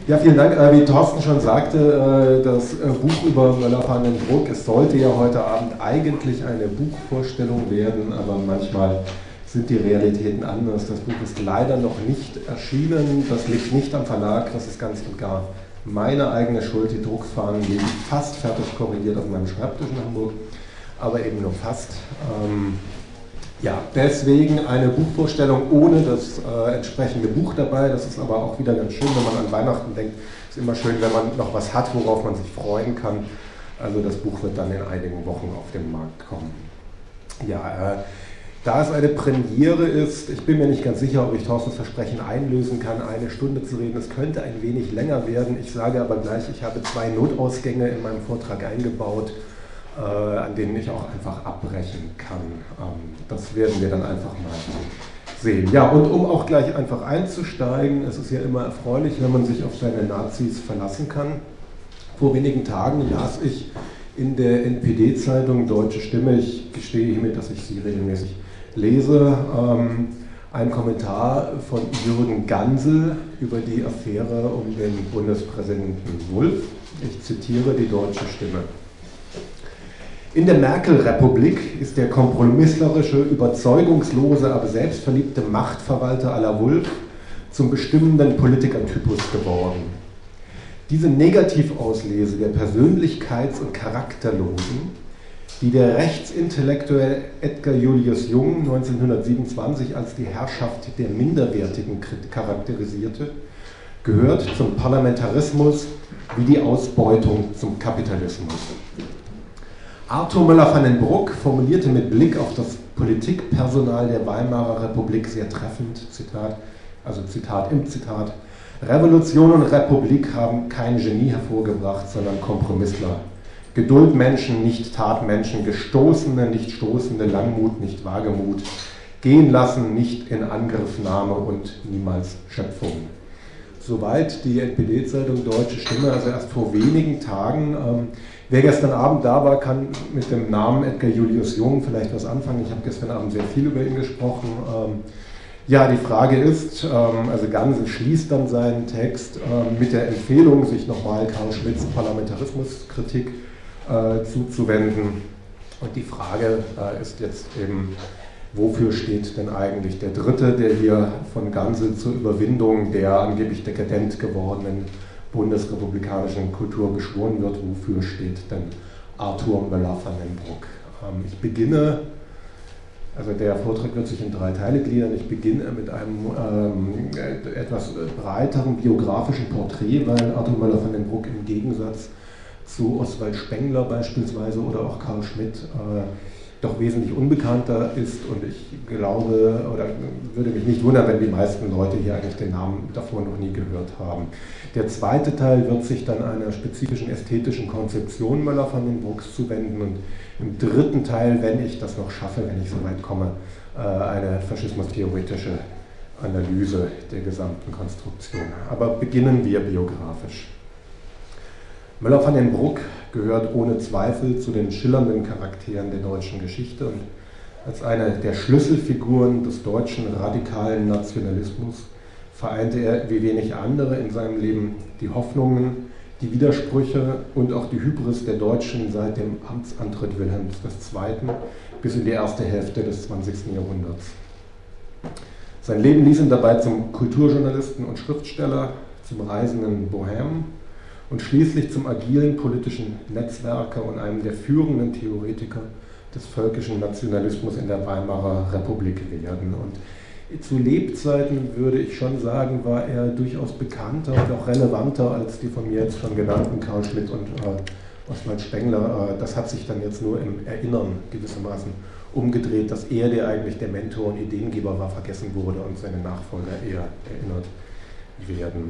Ja, vielen Dank. Wie Thorsten schon sagte, das Buch über Möller van den Bruck, es sollte ja heute Abend eigentlich eine Buchvorstellung werden, aber manchmal sind die Realitäten anders. Das Buch ist leider noch nicht erschienen, das liegt nicht am Verlag, das ist ganz und gar meine eigene Schuld. Die Druckfahnen liegen fast fertig korrigiert auf meinem Schreibtisch in Hamburg, aber eben nur fast. Ja, deswegen eine Buchvorstellung ohne das entsprechende Buch dabei. Das ist aber auch wieder ganz schön, wenn man an Weihnachten denkt. Es ist immer schön, wenn man noch was hat, worauf man sich freuen kann. Also das Buch wird dann in einigen Wochen auf den Markt kommen. Ja, da es eine Premiere ist, ich bin mir nicht ganz sicher, ob ich Thorstens Versprechen einlösen kann, eine Stunde zu reden. Es könnte ein wenig länger werden. Ich sage aber gleich, ich habe 2 Notausgänge in meinem Vortrag eingebaut, an denen ich auch einfach abbrechen kann. Das werden wir dann einfach mal sehen. Ja, und um auch gleich einfach einzusteigen, es ist ja immer erfreulich, wenn man sich auf seine Nazis verlassen kann. Vor wenigen Tagen las ich in der NPD-Zeitung Deutsche Stimme, ich gestehe hiermit, dass ich sie regelmäßig lese, einen Kommentar von Jürgen Gansel über die Affäre um den Bundespräsidenten Wulff. Ich zitiere die Deutsche Stimme. In der Merkel-Republik ist der kompromisslerische, überzeugungslose, aber selbstverliebte Machtverwalter à la Wulff zum bestimmenden Politikertypus geworden. Diese Negativauslese der Persönlichkeits- und Charakterlosen, die der Rechtsintellektuell Edgar Julius Jung 1927 als die Herrschaft der Minderwertigen charakterisierte, gehört zum Parlamentarismus wie die Ausbeutung zum Kapitalismus. Arthur Möller van den Bruck formulierte mit Blick auf das Politikpersonal der Weimarer Republik sehr treffend, Zitat im Zitat, Revolution und Republik haben kein Genie hervorgebracht, sondern Kompromissler. Geduldmenschen, nicht Tatmenschen, Gestoßene, nicht Stoßende, Langmut, nicht Wagemut, gehen lassen, nicht in Angriffnahme und niemals Schöpfung. Soweit die NPD-Zeitung Deutsche Stimme, also erst vor wenigen Tagen. Wer gestern Abend da war, kann mit dem Namen Edgar Julius Jung vielleicht was anfangen. Ich habe gestern Abend sehr viel über ihn gesprochen. Ja, die Frage ist, also Gansel schließt dann seinen Text mit der Empfehlung, sich nochmal Karl Schmitts Parlamentarismuskritik zuzuwenden. Und die Frage ist jetzt eben, wofür steht denn eigentlich der Dritte, der hier von Gansel zur Überwindung der angeblich dekadent gewordenen bundesrepublikanischen Kultur geschworen wird? Wofür steht denn Arthur Möller van den Bruck? Ich beginne, also der Vortrag wird sich in 3 Teile gliedern. Ich beginne mit einem etwas breiteren biografischen Porträt, weil Arthur Möller van den Bruck im Gegensatz zu Oswald Spengler beispielsweise oder auch Karl Schmitt doch wesentlich unbekannter ist, und ich glaube oder würde mich nicht wundern, wenn die meisten Leute hier eigentlich den Namen davor noch nie gehört haben. Der zweite Teil wird sich dann einer spezifischen ästhetischen Konzeption Möller van den Brucks zuwenden, und im dritten Teil, wenn ich das noch schaffe, wenn ich so weit komme, eine faschismustheoretische Analyse der gesamten Konstruktion. Aber beginnen wir biografisch. Möller van den Bruck gehört ohne Zweifel zu den schillernden Charakteren der deutschen Geschichte und als eine der Schlüsselfiguren des deutschen radikalen Nationalismus vereinte er wie wenig andere in seinem Leben die Hoffnungen, die Widersprüche und auch die Hybris der Deutschen seit dem Amtsantritt Wilhelms II. Bis in die erste Hälfte des 20. Jahrhunderts. Sein Leben ließ ihn dabei zum Kulturjournalisten und Schriftsteller, zum reisenden Bohème und schließlich zum agilen politischen Netzwerker und einem der führenden Theoretiker des völkischen Nationalismus in der Weimarer Republik werden. Und zu Lebzeiten würde ich schon sagen, war er durchaus bekannter und auch relevanter als die von mir jetzt schon genannten Karl Schmitt und Oswald Spengler. Das hat sich dann jetzt nur im Erinnern gewissermaßen umgedreht, dass er, der eigentlich der Mentor und Ideengeber war, vergessen wurde und seine Nachfolger eher erinnert werden.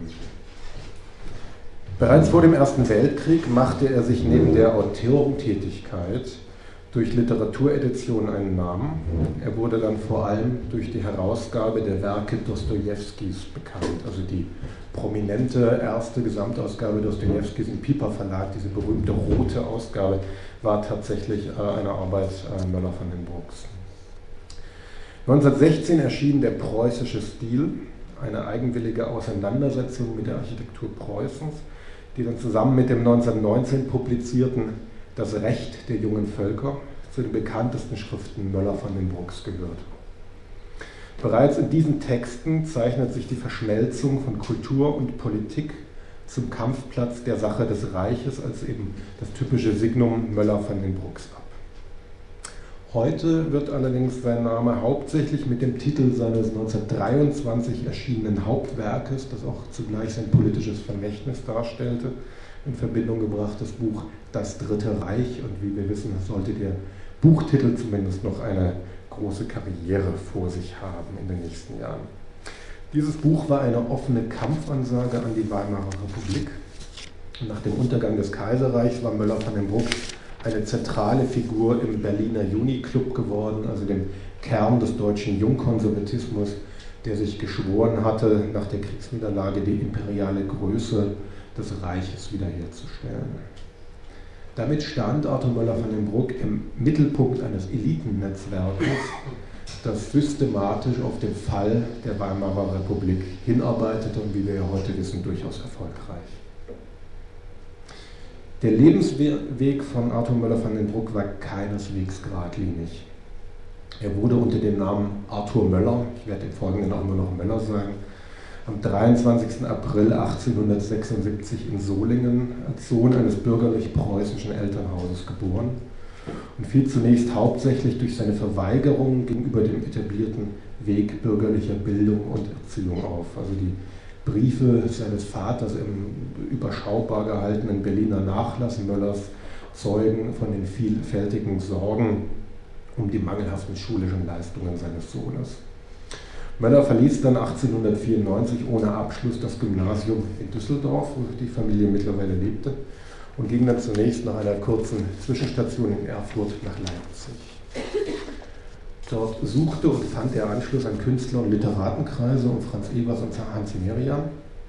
Bereits vor dem Ersten Weltkrieg machte er sich neben der Autorentätigkeit durch Literatureditionen einen Namen. Er wurde dann vor allem durch die Herausgabe der Werke Dostojewskis bekannt, also die prominente erste Gesamtausgabe Dostojewskis im Piper Verlag, diese berühmte rote Ausgabe, war tatsächlich eine Arbeit Möller van den Brucks. 1916 erschien Der preußische Stil, eine eigenwillige Auseinandersetzung mit der Architektur Preußens, die dann zusammen mit dem 1919 publizierten Das Recht der jungen Völker zu den bekanntesten Schriften Möller van den Broeks gehört. Bereits in diesen Texten zeichnet sich die Verschmelzung von Kultur und Politik zum Kampfplatz der Sache des Reiches als eben das typische Signum Möller van den Broeks ab. Heute wird allerdings sein Name hauptsächlich mit dem Titel seines 1923 erschienenen Hauptwerkes, das auch zugleich sein politisches Vermächtnis darstellte, in Verbindung gebracht, das Buch Das Dritte Reich. Und wie wir wissen, sollte der Buchtitel zumindest noch eine große Karriere vor sich haben in den nächsten Jahren. Dieses Buch war eine offene Kampfansage an die Weimarer Republik. Und nach dem Untergang des Kaiserreichs war Möller van den Broek eine zentrale Figur im Berliner Juni-Club geworden, also dem Kern des deutschen Jungkonservatismus, der sich geschworen hatte, nach der Kriegsniederlage die imperiale Größe des Reiches wiederherzustellen. Damit stand Arthur Möller van den Broek im Mittelpunkt eines Elitennetzwerkes, das systematisch auf den Fall der Weimarer Republik hinarbeitete und, wie wir ja heute wissen, durchaus erfolgreich. Der Lebensweg von Arthur Möller van den Broek war keineswegs geradlinig. Er wurde unter dem Namen Arthur Möller, ich werde im Folgenden auch nur noch Möller sagen, am 23. April 1876 in Solingen als Sohn eines bürgerlich-preußischen Elternhauses geboren und fiel zunächst hauptsächlich durch seine Verweigerung gegenüber dem etablierten Weg bürgerlicher Bildung und Erziehung auf. Also die Briefe seines Vaters im überschaubar gehaltenen Berliner Nachlass Möllers zeugen von den vielfältigen Sorgen um die mangelhaften schulischen Leistungen seines Sohnes. Möller verließ dann 1894 ohne Abschluss das Gymnasium in Düsseldorf, wo die Familie mittlerweile lebte, und ging dann zunächst nach einer kurzen Zwischenstation in Erfurt nach Leipzig. Dort suchte und fand er Anschluss an Künstler- und Literatenkreise um Franz Evers und Hans Merian.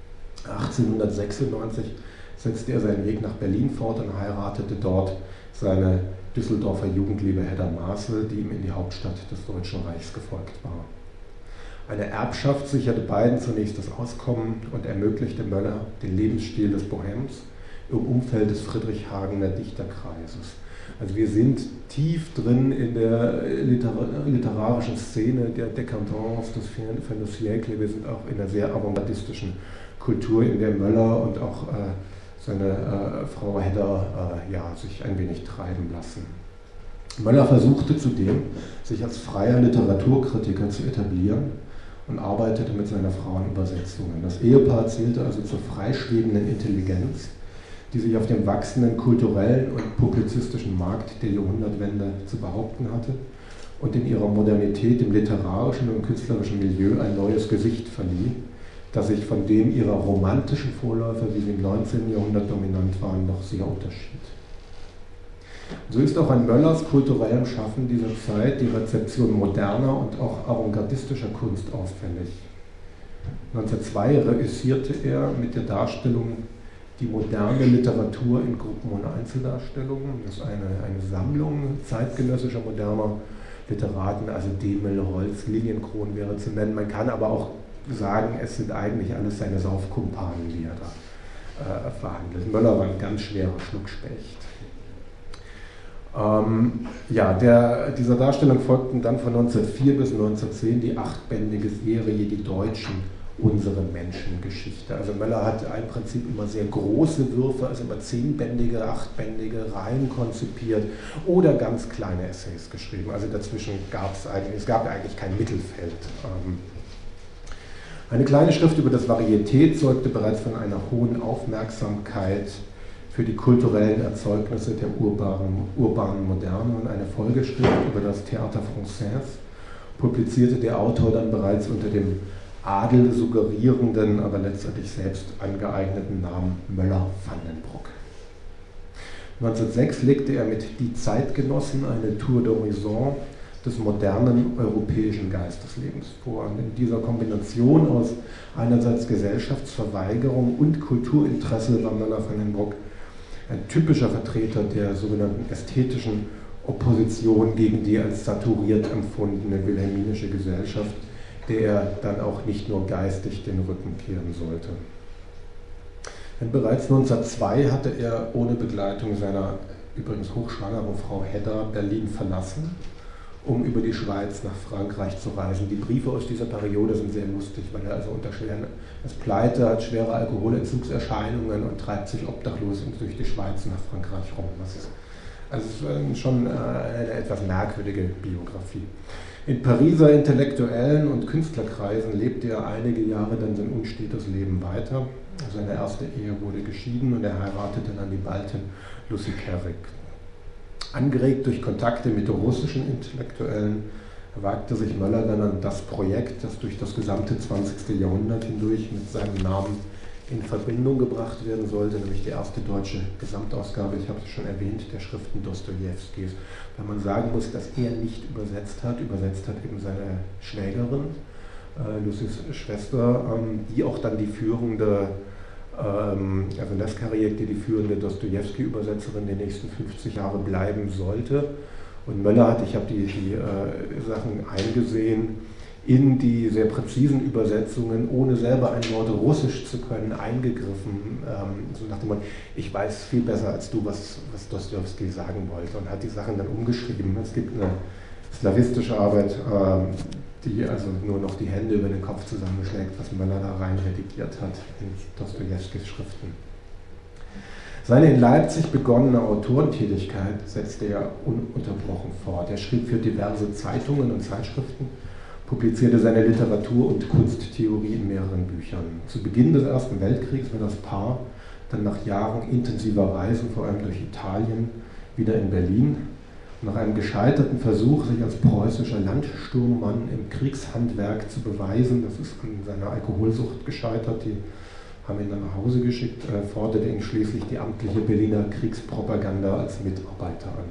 1896 setzte er seinen Weg nach Berlin fort und heiratete dort seine Düsseldorfer Jugendliebe Hedda Maaße, die ihm in die Hauptstadt des Deutschen Reichs gefolgt war. Eine Erbschaft sicherte beiden zunächst das Auskommen und ermöglichte Möller den Lebensstil des Bohems im Umfeld des Friedrichshagener Dichterkreises. Also wir sind tief drin in der literarischen Szene der Décadence des fin de siècle. Wir sind auch in der sehr avantgardistischen Kultur, in der Möller und auch seine Frau Hedda sich ein wenig treiben lassen. Möller versuchte zudem, sich als freier Literaturkritiker zu etablieren und arbeitete mit seiner Frau an Übersetzungen. Das Ehepaar zählte also zur freischwebenden Intelligenz, die sich auf dem wachsenden kulturellen und publizistischen Markt der Jahrhundertwende zu behaupten hatte und in ihrer Modernität im literarischen und künstlerischen Milieu ein neues Gesicht verlieh, das sich von dem ihrer romantischen Vorläufer, wie sie im 19. Jahrhundert dominant waren, noch sehr unterschied. So ist auch an Möllers kulturellem Schaffen dieser Zeit die Rezeption moderner und auch avantgardistischer Kunst auffällig. 1902 reüssierte er mit der Darstellung Die moderne Literatur in Gruppen- und Einzeldarstellungen. Das ist eine Sammlung zeitgenössischer moderner Literaten, also Demel, Holz, Lilienkron wäre zu nennen. Man kann aber auch sagen, es sind eigentlich alles seine Saufkumpanen, die er da verhandelt. Möller war ein ganz schwerer Schluckspecht. Dieser Darstellung folgten dann von 1904 bis 1910 die 8-bändige Serie Die Deutschen, unsere Menschengeschichte. Also Möller hat im Prinzip immer sehr große Würfe, also immer 10-bändige, 8-bändige Reihen konzipiert oder ganz kleine Essays geschrieben. Also dazwischen gab es eigentlich kein Mittelfeld. Eine kleine Schrift über das Varieté zeugte bereits von einer hohen Aufmerksamkeit für die kulturellen Erzeugnisse der urbanen Moderne, und eine Folgeschrift über das Théâtre Français publizierte der Autor dann bereits unter dem Adel suggerierenden, aber letztendlich selbst angeeigneten Namen Möller van den Broek. 1906 legte er mit Die Zeitgenossen eine Tour d'horizon des modernen europäischen Geisteslebens vor. Und in dieser Kombination aus einerseits Gesellschaftsverweigerung und Kulturinteresse war Möller van den Broek ein typischer Vertreter der sogenannten ästhetischen Opposition gegen die als saturiert empfundene wilhelminische Gesellschaft, der er dann auch nicht nur geistig den Rücken kehren sollte. Denn bereits 1902 hatte er ohne Begleitung seiner übrigens hochschwangeren Frau Hedda Berlin verlassen, um über die Schweiz nach Frankreich zu reisen. Die Briefe aus dieser Periode sind sehr lustig, weil er also unter schweren, er ist pleite, hat schwere Alkoholentzugserscheinungen und treibt sich obdachlos durch die Schweiz nach Frankreich rum. Das ist also schon eine etwas merkwürdige Biografie. In Pariser Intellektuellen und Künstlerkreisen lebte er einige Jahre dann sein unstetes Leben weiter. Seine erste Ehe wurde geschieden und er heiratete dann die Baltin Lucy Kerrick. Angeregt durch Kontakte mit russischen Intellektuellen wagte sich Möller dann an das Projekt, das durch das gesamte 20. Jahrhundert hindurch mit seinem Namen in Verbindung gebracht werden sollte, nämlich die erste deutsche Gesamtausgabe, ich habe es schon erwähnt, der Schriften Dostojewskis. Weil man sagen muss, dass er nicht übersetzt hat eben seine Schwägerin, Lucys Schwester, die auch dann die führende, also Leskarriek, die führende Dostojewski-Übersetzerin der nächsten 50 Jahre bleiben sollte. Und Möller hat, ich habe die Sachen eingesehen, in die sehr präzisen Übersetzungen, ohne selber ein Wort Russisch zu können, eingegriffen, so nach dem Motto, ich weiß viel besser als du, was Dostojewski sagen wollte, und hat die Sachen dann umgeschrieben. Es gibt eine slawistische Arbeit, die also nur noch die Hände über den Kopf zusammenschlägt, was Möller da rein redigiert hat in Dostojewskis Schriften. Seine in Leipzig begonnene Autorentätigkeit setzte er ununterbrochen fort. Er schrieb für diverse Zeitungen und Zeitschriften, publizierte seine Literatur- und Kunsttheorie in mehreren Büchern. Zu Beginn des Ersten Weltkriegs war das Paar dann nach Jahren intensiver Reisen, vor allem durch Italien, wieder in Berlin. Nach einem gescheiterten Versuch, sich als preußischer Landsturmmann im Kriegshandwerk zu beweisen, das ist an seiner Alkoholsucht gescheitert, die haben ihn dann nach Hause geschickt, forderte ihn schließlich die amtliche Berliner Kriegspropaganda als Mitarbeiter an.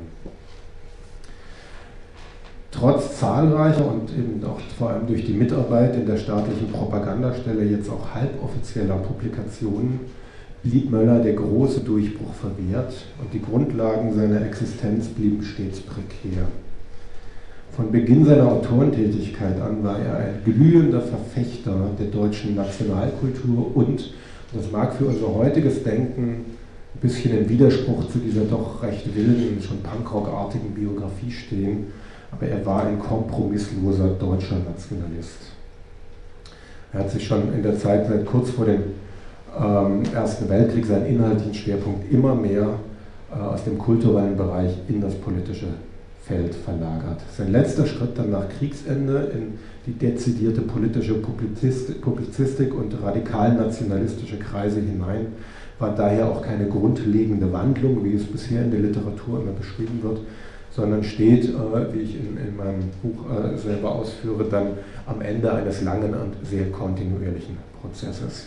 Trotz zahlreicher und eben auch vor allem durch die Mitarbeit in der staatlichen Propagandastelle jetzt auch halboffizieller Publikationen blieb Möller der große Durchbruch verwehrt und die Grundlagen seiner Existenz blieben stets prekär. Von Beginn seiner Autorentätigkeit an war er ein glühender Verfechter der deutschen Nationalkultur und, das mag für unser heutiges Denken ein bisschen im Widerspruch zu dieser doch recht wilden, schon Punkrock-artigen Biografie stehen, aber er war ein kompromissloser deutscher Nationalist. Er hat sich schon in der Zeit, seit kurz vor dem Ersten Weltkrieg, seinen inhaltlichen Schwerpunkt immer mehr aus dem kulturellen Bereich in das politische Feld verlagert. Sein letzter Schritt dann nach Kriegsende in die dezidierte politische Publizistik und radikal-nationalistische Kreise hinein war daher auch keine grundlegende Wandlung, wie es bisher in der Literatur immer beschrieben wird, sondern steht, wie ich in meinem Buch selber ausführe, dann am Ende eines langen und sehr kontinuierlichen Prozesses.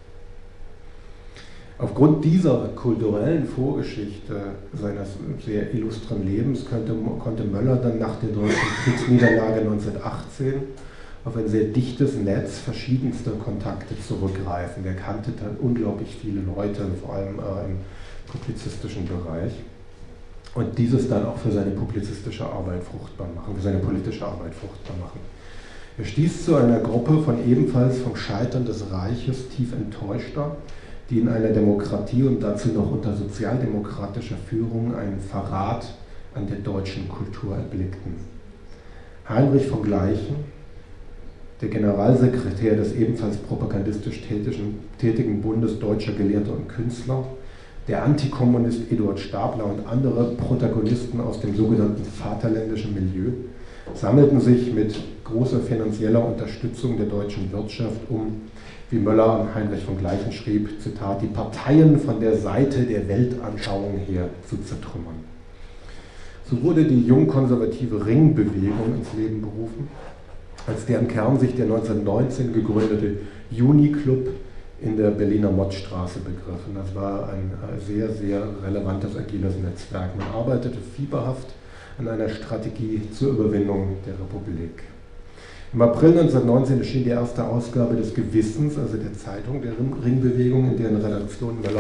Aufgrund dieser kulturellen Vorgeschichte seines sehr illustren Lebens konnte Möller dann nach der deutschen Kriegsniederlage 1918 auf ein sehr dichtes Netz verschiedenster Kontakte zurückgreifen. Er kannte dann unglaublich viele Leute, vor allem im publizistischen Bereich. Und dieses dann auch für seine publizistische Arbeit fruchtbar machen, für seine politische Arbeit fruchtbar machen. Er stieß zu einer Gruppe von ebenfalls vom Scheitern des Reiches tief enttäuschter, die in einer Demokratie und dazu noch unter sozialdemokratischer Führung einen Verrat an der deutschen Kultur erblickten. Heinrich von Gleichen, der Generalsekretär des ebenfalls propagandistisch tätigen Bundes Deutscher Gelehrter und Künstler, der Antikommunist Eduard Stapler und andere Protagonisten aus dem sogenannten vaterländischen Milieu sammelten sich mit großer finanzieller Unterstützung der deutschen Wirtschaft, um, wie Möller an Heinrich von Gleichen schrieb, Zitat, die Parteien von der Seite der Weltanschauung her zu zertrümmern. So wurde die jungkonservative Ringbewegung ins Leben berufen, als deren Kern sich der 1919 gegründete Juni-Club in der Berliner Mottstraße begriff. Und das war ein sehr, sehr relevantes agiles Netzwerk. Man arbeitete fieberhaft an einer Strategie zur Überwindung der Republik. Im April 1919 erschien die erste Ausgabe des Gewissens, also der Zeitung der Ringbewegung, in deren Redaktion Möller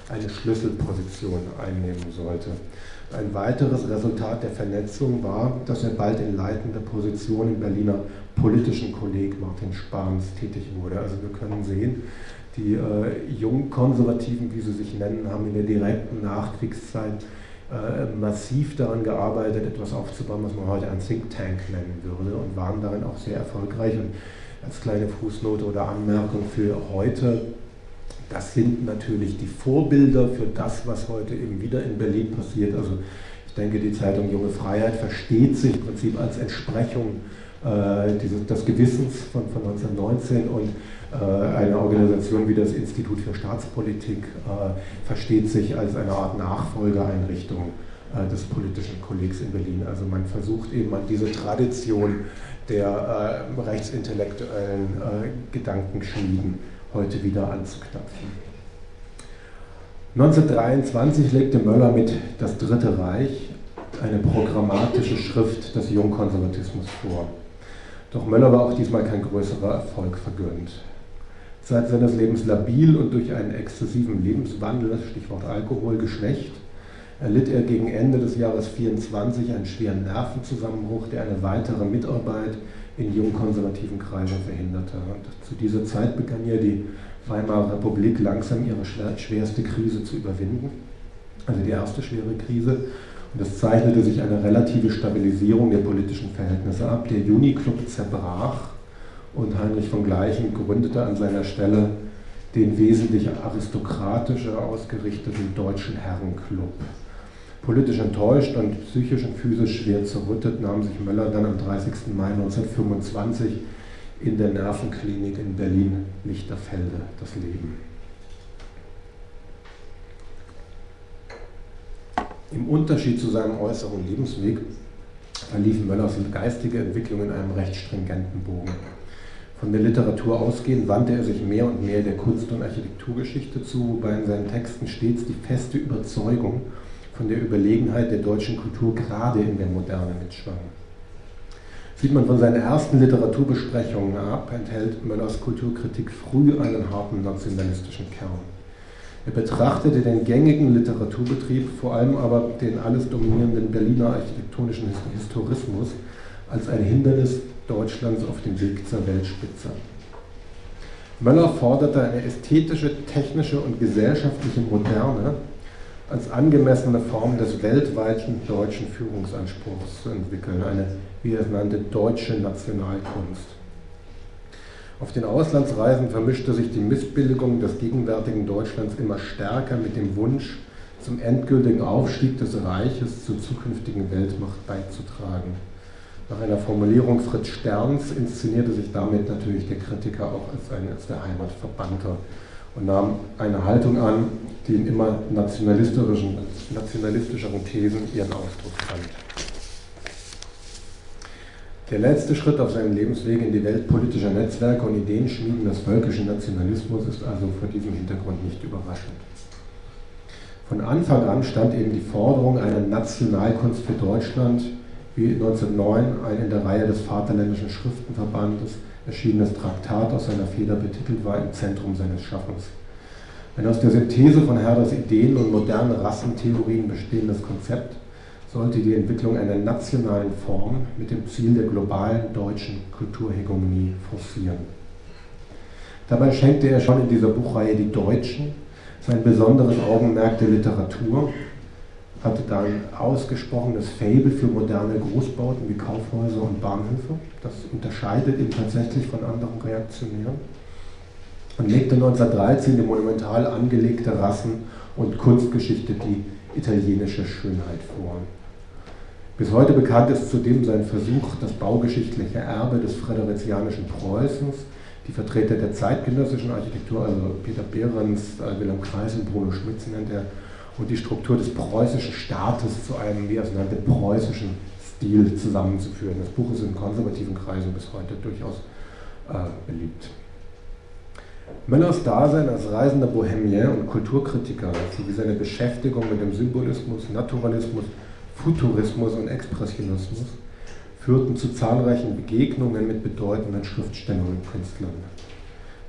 eine Schlüsselposition einnehmen sollte. Ein weiteres Resultat der Vernetzung war, dass er bald in leitender Position im Berliner politischen Kolleg Martin Spahns tätig wurde. Also wir können sehen, die Jungkonservativen, wie sie sich nennen, haben in der direkten Nachkriegszeit massiv daran gearbeitet, etwas aufzubauen, was man heute ein Think Tank nennen würde, und waren darin auch sehr erfolgreich. Und als kleine Fußnote oder Anmerkung für heute: Das sind natürlich die Vorbilder für das, was heute eben wieder in Berlin passiert. Also ich denke, die Zeitung Junge Freiheit versteht sich im Prinzip als Entsprechung des Gewissens von 1919, und eine Organisation wie das Institut für Staatspolitik versteht sich als eine Art Nachfolgeeinrichtung des politischen Kollegs in Berlin. Also man versucht eben an diese Tradition der rechtsintellektuellen Gedankenschmieden heute wieder anzuknüpfen. 1923 legte Möller mit Das Dritte Reich eine programmatische Schrift des Jungkonservatismus vor. Doch Möller war auch diesmal kein größerer Erfolg vergönnt. Zeit seines Lebens labil und durch einen exzessiven Lebenswandel, Stichwort Alkohol, geschwächt, erlitt er gegen Ende des Jahres 24 einen schweren Nervenzusammenbruch, der eine weitere Mitarbeit in jungkonservativen Kreisen verhinderte. Und zu dieser Zeit begann ja die Weimarer Republik langsam ihre schwerste Krise zu überwinden, also die erste schwere Krise. Und es zeichnete sich eine relative Stabilisierung der politischen Verhältnisse ab. Der Juni-Club zerbrach und Heinrich von Gleichen gründete an seiner Stelle den wesentlich aristokratischer ausgerichteten Deutschen Herrenclub. Politisch enttäuscht und psychisch und physisch schwer zerrüttet nahm sich Möller dann am 30. Mai 1925 in der Nervenklinik in Berlin-Lichterfelde das Leben. Im Unterschied zu seinem äußeren Lebensweg verlief Möllers geistige Entwicklung in einem recht stringenten Bogen. Von der Literatur ausgehend wandte er sich mehr und mehr der Kunst- und Architekturgeschichte zu, wobei in seinen Texten stets die feste Überzeugung von der Überlegenheit der deutschen Kultur gerade in der Moderne mitschwang. Sieht man von seinen ersten Literaturbesprechungen ab, enthält Möllers Kulturkritik früh einen harten nationalistischen Kern. Er betrachtete den gängigen Literaturbetrieb, vor allem aber den alles dominierenden Berliner architektonischen Historismus, als ein Hindernis Deutschlands auf dem Weg zur Weltspitze. Möller forderte eine ästhetische, technische und gesellschaftliche Moderne als angemessene Form des weltweiten deutschen Führungsanspruchs zu entwickeln, eine, wie er es nannte, deutsche Nationalkunst. Auf den Auslandsreisen vermischte sich die Missbilligung des gegenwärtigen Deutschlands immer stärker mit dem Wunsch, zum endgültigen Aufstieg des Reiches zur zukünftigen Weltmacht beizutragen. Nach einer Formulierung Fritz Sterns inszenierte sich damit natürlich der Kritiker auch als der Heimatverbannte und nahm eine Haltung an, die in immer nationalistischeren Thesen ihren Ausdruck fand. Der letzte Schritt auf seinem Lebensweg in die Welt politischer Netzwerke und Ideenschmieden des völkischen Nationalismus ist also vor diesem Hintergrund nicht überraschend. Von Anfang an stand eben die Forderung einer Nationalkunst für Deutschland, wie 1909 ein in der Reihe des Vaterländischen Schriftenverbandes erschienenes Traktat aus seiner Feder betitelt war, im Zentrum seines Schaffens. Ein aus der Synthese von Herders Ideen und modernen Rassentheorien bestehendes Konzept sollte die Entwicklung einer nationalen Form mit dem Ziel der globalen deutschen Kulturhegemonie forcieren. Dabei schenkte er schon in dieser Buchreihe Die Deutschen sein besonderes Augenmerk der Literatur, hatte da ein ausgesprochenes Faible für moderne Großbauten wie Kaufhäuser und Bahnhöfe. Das unterscheidet ihn tatsächlich von anderen Reaktionären. Und legte 1913 die monumental angelegte Rassen- und Kunstgeschichte, die italienische Schönheit vor. Bis heute bekannt ist zudem sein Versuch, das baugeschichtliche Erbe des friderizianischen Preußens, die Vertreter der zeitgenössischen Architektur, also Peter Behrens, Wilhelm Kreis und Bruno Schmitz nennt er, und die Struktur des preußischen Staates zu einem, wie er es nannte, preußischen Stil zusammenzuführen. Das Buch ist in konservativen Kreisen bis heute durchaus beliebt. Möllers Dasein als reisender Bohemien und Kulturkritiker sowie seine Beschäftigung mit dem Symbolismus, Naturalismus, Futurismus und Expressionismus führten zu zahlreichen Begegnungen mit bedeutenden Schriftstellern und Künstlern.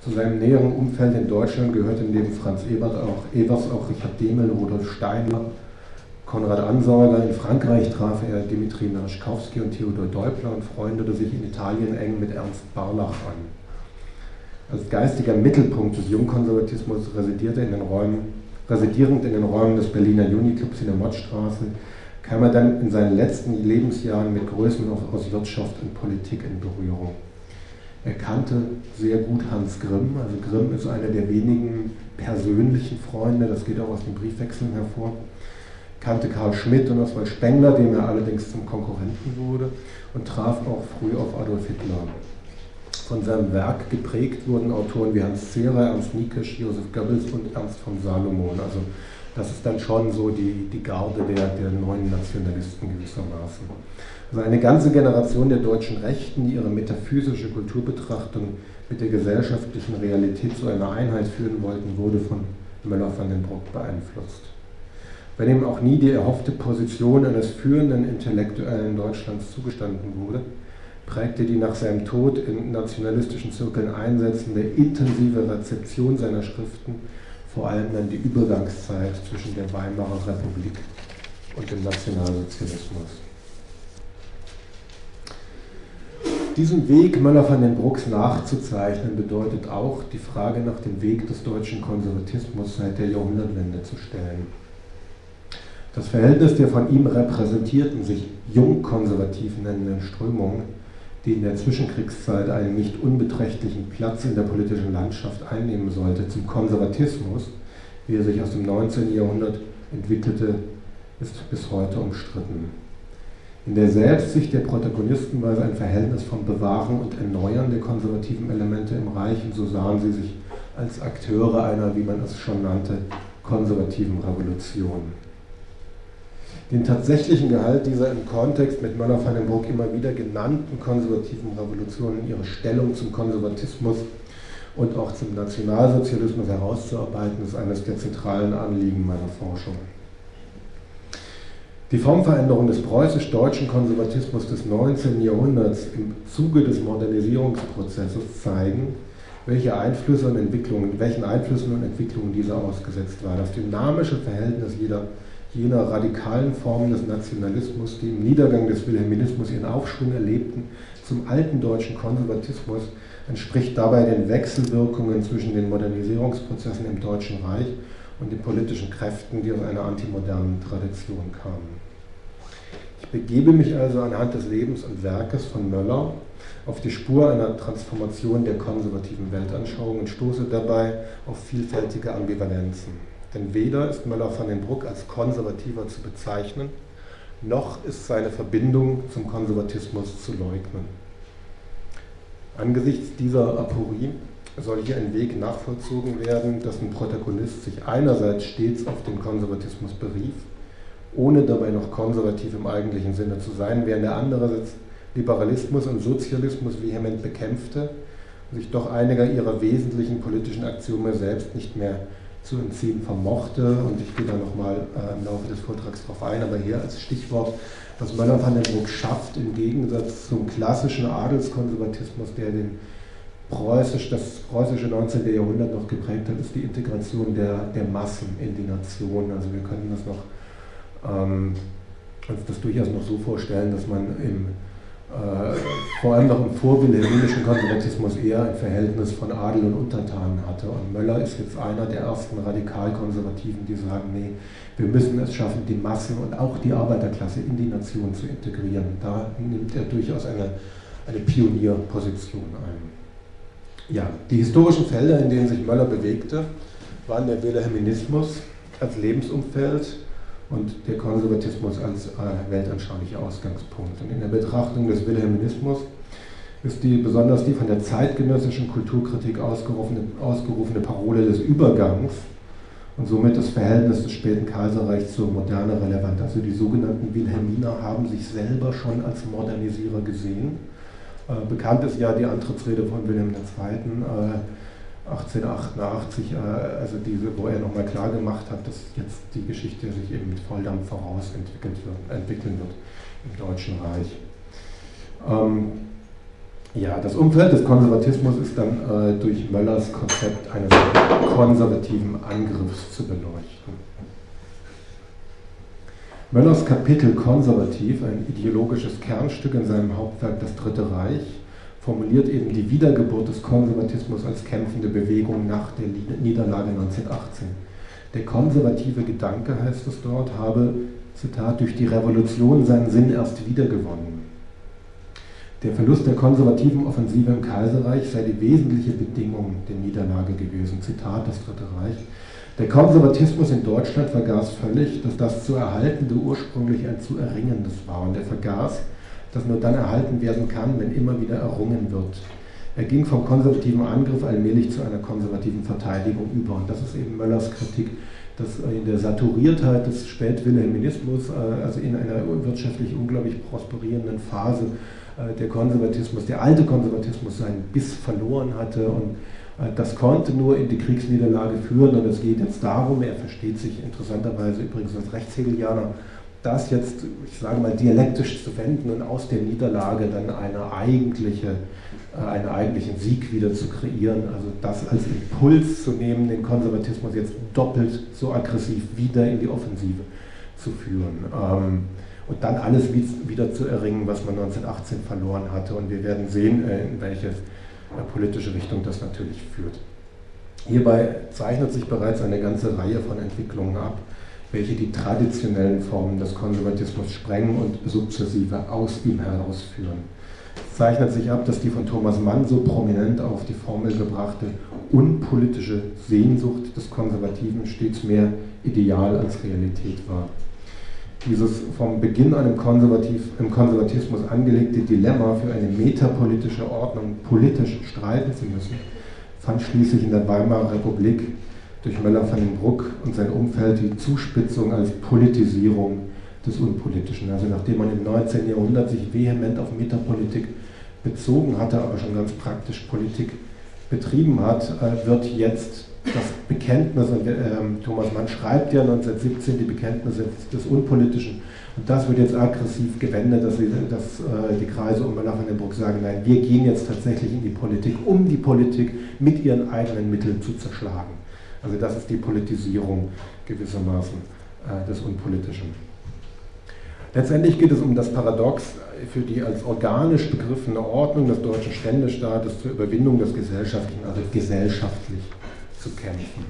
Zu seinem näheren Umfeld in Deutschland gehörte neben Franz Evers auch Richard Dehmel, Rudolf Steiner, Konrad Ansager. In Frankreich traf er Dimitri Merschkowski und Theodor Deubler und freundete sich in Italien eng mit Ernst Barlach an. Als geistiger Mittelpunkt des Jungkonservatismus residierend in den Räumen des Berliner Juniclubs in der Mottstraße, kam er dann in seinen letzten Lebensjahren mit Größen aus Wirtschaft und Politik in Berührung. Er kannte sehr gut Hans Grimm, also Grimm ist einer der wenigen persönlichen Freunde, das geht auch aus den Briefwechseln hervor, kannte Karl Schmidt und Oswald Spengler, dem er allerdings zum Konkurrenten wurde, und traf auch früh auf Adolf Hitler. Von seinem Werk geprägt wurden Autoren wie Hans Zehrer, Ernst Niekisch, Joseph Goebbels und Ernst von Salomon. Also das ist dann schon so die Garde der neuen Nationalisten gewissermaßen. Also eine ganze Generation der deutschen Rechten, die ihre metaphysische Kulturbetrachtung mit der gesellschaftlichen Realität zu einer Einheit führen wollten, wurde von Möller van den Bruck beeinflusst. Wenn ihm auch nie die erhoffte Position eines führenden Intellektuellen Deutschlands zugestanden wurde, prägte die nach seinem Tod in nationalistischen Zirkeln einsetzende intensive Rezeption seiner Schriften vor allem dann die Übergangszeit zwischen der Weimarer Republik und dem Nationalsozialismus. Diesen Weg Möller van den Brucks nachzuzeichnen, bedeutet auch, die Frage nach dem Weg des deutschen Konservatismus seit der Jahrhundertwende zu stellen. Das Verhältnis der von ihm repräsentierten, sich jungkonservativ nennenden Strömungen, die in der Zwischenkriegszeit einen nicht unbeträchtlichen Platz in der politischen Landschaft einnehmen sollte, zum Konservatismus, wie er sich aus dem 19. Jahrhundert entwickelte, ist bis heute umstritten. In der Selbstsicht der Protagonisten war es ein Verhältnis von Bewahren und Erneuern der konservativen Elemente im Reich, und so sahen sie sich als Akteure einer, wie man es schon nannte, konservativen Revolution. Den tatsächlichen Gehalt dieser im Kontext mit Möller van den Bruck immer wieder genannten konservativen Revolutionen, ihre Stellung zum Konservatismus und auch zum Nationalsozialismus herauszuarbeiten, ist eines der zentralen Anliegen meiner Forschung. Die Formveränderung des preußisch-deutschen Konservatismus des 19. Jahrhunderts im Zuge des Modernisierungsprozesses zeigen, welchen Einflüssen und Entwicklungen dieser ausgesetzt war. Das dynamische Verhältnis jener radikalen Formen des Nationalismus, die im Niedergang des Wilhelminismus ihren Aufschwung erlebten, zum alten deutschen Konservatismus, entspricht dabei den Wechselwirkungen zwischen den Modernisierungsprozessen im Deutschen Reich und den politischen Kräften, die aus einer antimodernen Tradition kamen. Ich begebe mich also anhand des Lebens und Werkes von Möller auf die Spur einer Transformation der konservativen Weltanschauung und stoße dabei auf vielfältige Ambivalenzen. Denn weder ist Möller van den Bruck als Konservativer zu bezeichnen, noch ist seine Verbindung zum Konservatismus zu leugnen. Angesichts dieser Aporie soll hier ein Weg nachvollzogen werden, dessen Protagonist sich einerseits stets auf den Konservatismus berief, ohne dabei noch konservativ im eigentlichen Sinne zu sein, während der andererseits Liberalismus und Sozialismus vehement bekämpfte und sich doch einiger ihrer wesentlichen politischen Axiome selbst nicht mehr zu entziehen vermochte, und ich gehe da nochmal im Laufe des Vortrags darauf ein, aber hier als Stichwort, was Möller van den Bruck schafft, im Gegensatz zum klassischen Adelskonservatismus, der das preußische 19. Jahrhundert noch geprägt hat, ist die Integration der Massen in die Nation. Also wir können das uns das durchaus noch so vorstellen, dass man vor allem noch im vorwilhelminischen Konservatismus eher ein Verhältnis von Adel und Untertanen hatte. Und Möller ist jetzt einer der ersten Radikalkonservativen, die sagen, nee, wir müssen es schaffen, die Massen und auch die Arbeiterklasse in die Nation zu integrieren. Da nimmt er durchaus eine Pionierposition ein. Ja, die historischen Felder, in denen sich Möller bewegte, waren der Wilhelminismus als Lebensumfeld und der Konservatismus als weltanschaulicher Ausgangspunkt. Und in der Betrachtung des Wilhelminismus ist besonders die von der zeitgenössischen Kulturkritik ausgerufene Parole des Übergangs und somit das Verhältnis des späten Kaiserreichs zur Moderne relevant. Also die sogenannten Wilhelminer haben sich selber schon als Modernisierer gesehen. Bekannt ist ja die Antrittsrede von Wilhelm II. 1888, also diese, wo er nochmal klar gemacht hat, dass jetzt die Geschichte sich eben mit Volldampf voraus entwickeln wird im Deutschen Reich. Ja, das Umfeld des Konservatismus ist dann durch Möllers Konzept eines konservativen Angriffs zu beleuchten. Möllers Kapitel Konservativ, ein ideologisches Kernstück in seinem Hauptwerk Das Dritte Reich, formuliert eben die Wiedergeburt des Konservatismus als kämpfende Bewegung nach der Niederlage 1918. Der konservative Gedanke, heißt es dort, habe, Zitat, durch die Revolution seinen Sinn erst wiedergewonnen. Der Verlust der konservativen Offensive im Kaiserreich sei die wesentliche Bedingung der Niederlage gewesen. Zitat, das Dritte Reich. Der Konservatismus in Deutschland vergaß völlig, dass das zu Erhaltende ursprünglich ein zu Erringendes war. Und er vergaß, dass nur dann erhalten werden kann, wenn immer wieder errungen wird. Er ging vom konservativen Angriff allmählich zu einer konservativen Verteidigung über. Und das ist eben Möllers Kritik, dass in der Saturiertheit des Spätwilhelminismus, also in einer wirtschaftlich unglaublich prosperierenden Phase, der Konservatismus, der alte Konservatismus seinen Biss verloren hatte und das konnte nur in die Kriegsniederlage führen und es geht jetzt darum, er versteht sich interessanterweise übrigens als Rechtshegelianer, das jetzt, ich sage mal, dialektisch zu wenden und aus der Niederlage dann einen eigentlichen Sieg wieder zu kreieren, also das als Impuls zu nehmen, den Konservatismus jetzt doppelt so aggressiv wieder in die Offensive zu führen. Und dann alles wieder zu erringen, was man 1918 verloren hatte. Und wir werden sehen, in welche politische Richtung das natürlich führt. Hierbei zeichnet sich bereits eine ganze Reihe von Entwicklungen ab, welche die traditionellen Formen des Konservatismus sprengen und sukzessive aus ihm herausführen. Es zeichnet sich ab, dass die von Thomas Mann so prominent auf die Formel gebrachte unpolitische Sehnsucht des Konservativen stets mehr Ideal als Realität war. Dieses vom Beginn an im Konservatismus angelegte Dilemma, für eine metapolitische Ordnung politisch streiten zu müssen, fand schließlich in der Weimarer Republik durch Möller van den Bruck und sein Umfeld die Zuspitzung als Politisierung des Unpolitischen. Also nachdem man im 19. Jahrhundert sich vehement auf Metapolitik bezogen hatte, aber schon ganz praktisch Politik betrieben hat, wird jetzt das Bekenntnis, und Thomas Mann schreibt ja 1917 die Bekenntnisse des Unpolitischen, und das wird jetzt aggressiv gewendet, dass die Kreise um Möller van den Bruck sagen, nein, wir gehen jetzt tatsächlich in die Politik, um die Politik mit ihren eigenen Mitteln zu zerschlagen. Also das ist die Politisierung gewissermaßen des Unpolitischen. Letztendlich geht es um das Paradox, für die als organisch begriffene Ordnung des deutschen Ständestaates zur Überwindung des Gesellschaftlichen, also gesellschaftlich zu kämpfen.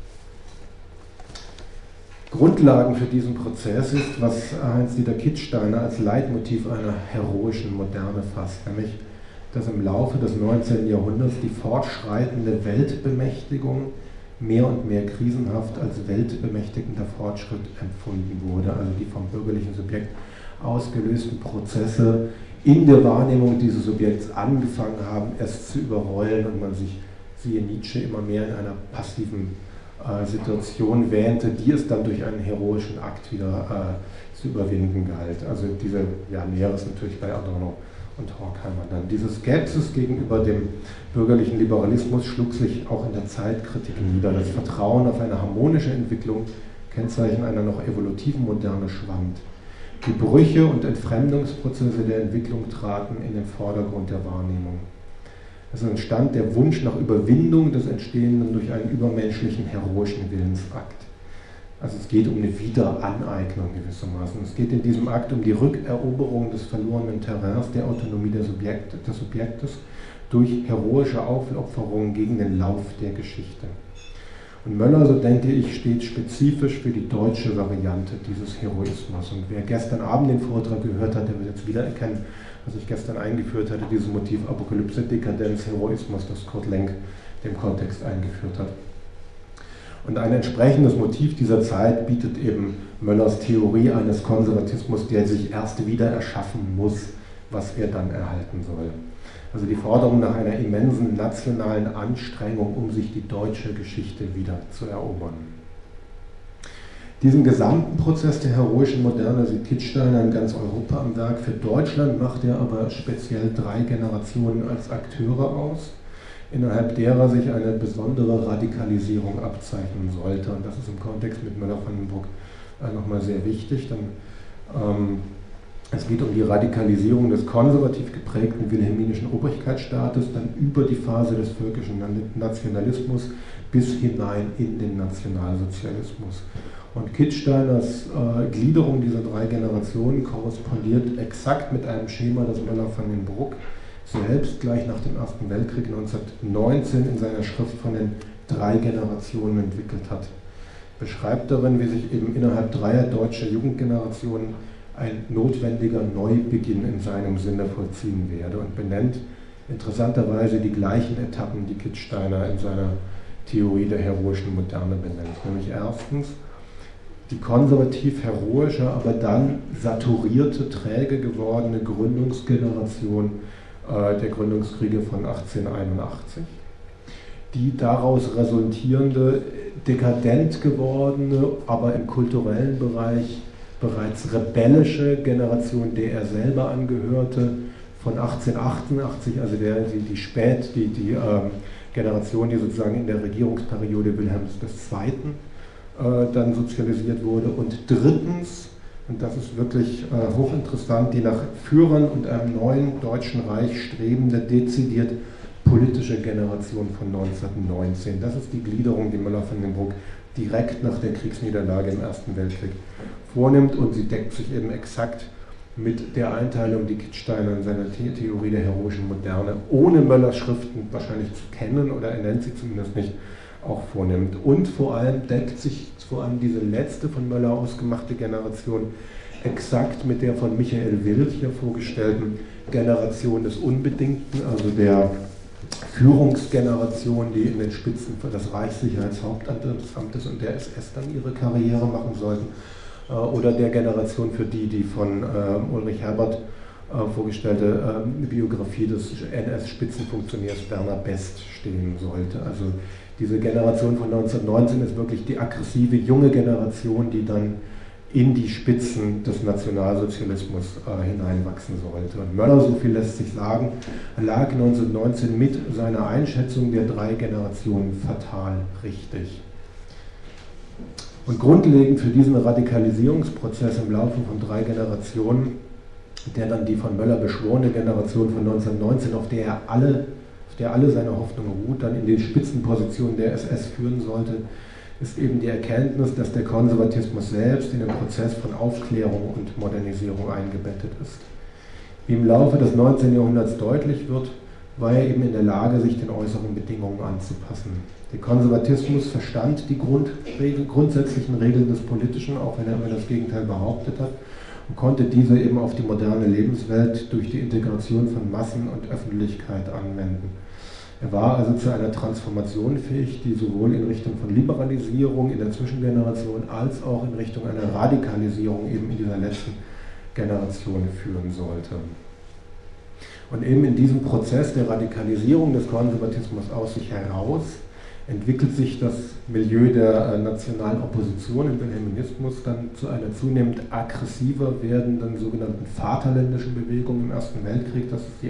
Grundlagen für diesen Prozess ist, was Heinz-Dieter Kitzsteiner als Leitmotiv einer heroischen Moderne fasst, nämlich, dass im Laufe des 19. Jahrhunderts die fortschreitende Weltbemächtigung mehr und mehr krisenhaft als weltbemächtigender Fortschritt empfunden wurde, also die vom bürgerlichen Subjekt ausgelösten Prozesse in der Wahrnehmung dieses Subjekts angefangen haben, es zu überrollen und man sich, siehe Nietzsche, immer mehr in einer passiven Situation wähnte, die es dann durch einen heroischen Akt wieder zu überwinden galt. Also diese, ja, Näheres natürlich bei Adorno und Horkheimer dann. Diese Skepsis gegenüber dem bürgerlichen Liberalismus schlug sich auch in der Zeitkritik nieder. Das Vertrauen auf eine harmonische Entwicklung, Kennzeichen einer noch evolutiven Moderne, schwand. Die Brüche und Entfremdungsprozesse der Entwicklung traten in den Vordergrund der Wahrnehmung. Es entstand der Wunsch nach Überwindung des Entstehenden durch einen übermenschlichen, heroischen Willensakt. Also es geht um eine Wiederaneignung gewissermaßen. Es geht in diesem Akt um die Rückeroberung des verlorenen Terrains, der Autonomie des Subjektes durch heroische Aufopferung gegen den Lauf der Geschichte. Und Möller, so denke ich, steht spezifisch für die deutsche Variante dieses Heroismus. Und wer gestern Abend den Vortrag gehört hat, der wird jetzt wiedererkennen, was ich gestern eingeführt hatte, dieses Motiv Apokalypse, Dekadenz, Heroismus, das Kurt Lenk dem Kontext eingeführt hat. Und ein entsprechendes Motiv dieser Zeit bietet eben Möllers Theorie eines Konservatismus, der sich erst wieder erschaffen muss, was er dann erhalten soll. Also die Forderung nach einer immensen nationalen Anstrengung, um sich die deutsche Geschichte wieder zu erobern. Diesen gesamten Prozess der heroischen Moderne sieht Kitzsteiner in ganz Europa am Werk. Für Deutschland macht er aber speziell 3 Generationen als Akteure aus, innerhalb derer sich eine besondere Radikalisierung abzeichnen sollte. Und das ist im Kontext mit Möller van den Bruck nochmal sehr wichtig. Dann Es geht um die Radikalisierung des konservativ geprägten wilhelminischen Obrigkeitsstaates, dann über die Phase des völkischen Nationalismus bis hinein in den Nationalsozialismus. Und Kittsteiners Gliederung dieser drei Generationen korrespondiert exakt mit einem Schema, das Möller van den Bruck selbst gleich nach dem Ersten Weltkrieg 1919 in seiner Schrift von den drei Generationen entwickelt hat. Beschreibt darin, wie sich eben innerhalb dreier deutscher Jugendgenerationen ein notwendiger Neubeginn in seinem Sinne vollziehen werde und benennt interessanterweise die gleichen Etappen, die Kittsteiner in seiner Theorie der heroischen Moderne benennt. Nämlich erstens die konservativ-heroische, aber dann saturierte, träge gewordene Gründungsgeneration der Gründungskriege von 1881. Die daraus resultierende, dekadent gewordene, aber im kulturellen Bereich bereits rebellische Generation, der er selber angehörte, von 1888, also die Generation, die sozusagen in der Regierungsperiode Wilhelms II. Dann sozialisiert wurde. Und drittens, und das ist wirklich hochinteressant, die nach Führern und einem neuen Deutschen Reich strebende, dezidiert politische Generation von 1919. Das ist die Gliederung, die Möller van den Bruck direkt nach der Kriegsniederlage im Ersten Weltkrieg vornimmt, und sie deckt sich eben exakt mit der Einteilung, die Kittsteiner in seiner Theorie der heroischen Moderne ohne Möllers Schriften wahrscheinlich zu kennen, oder er nennt sie zumindest nicht, auch vornimmt. Und vor allem deckt sich vor allem diese letzte von Möller ausgemachte Generation exakt mit der von Michael Wild hier vorgestellten Generation des Unbedingten, also der Führungsgeneration, die in den Spitzen für das Reichssicherheitshauptamtes und der SS dann ihre Karriere machen sollten, oder der Generation für die von Ulrich Herbert vorgestellte Biografie des NS-Spitzenfunktionärs Werner Best stehen sollte. Also diese Generation von 1919 ist wirklich die aggressive junge Generation, die dann in die Spitzen des Nationalsozialismus hineinwachsen sollte. Und Möller, so viel lässt sich sagen, lag 1919 mit seiner Einschätzung der drei Generationen fatal richtig. Und grundlegend für diesen Radikalisierungsprozess im Laufe von drei Generationen, der dann die von Möller beschworene Generation von 1919, auf der alle seine Hoffnung ruht, dann in den Spitzenpositionen der SS führen sollte, ist eben die Erkenntnis, dass der Konservatismus selbst in den Prozess von Aufklärung und Modernisierung eingebettet ist. Wie im Laufe des 19. Jahrhunderts deutlich wird, war er eben in der Lage, sich den äußeren Bedingungen anzupassen. Der Konservatismus verstand die grundsätzlichen Regeln des Politischen, auch wenn er immer das Gegenteil behauptet hat, und konnte diese eben auf die moderne Lebenswelt durch die Integration von Massen und Öffentlichkeit anwenden. Er war also zu einer Transformation fähig, die sowohl in Richtung von Liberalisierung in der Zwischengeneration als auch in Richtung einer Radikalisierung eben in dieser letzten Generation führen sollte. Und eben in diesem Prozess der Radikalisierung des Konservatismus aus sich heraus entwickelt sich das Milieu der nationalen Opposition im Wilhelminismus dann zu einer zunehmend aggressiver werdenden sogenannten Vaterländischen Bewegung im Ersten Weltkrieg. Das ist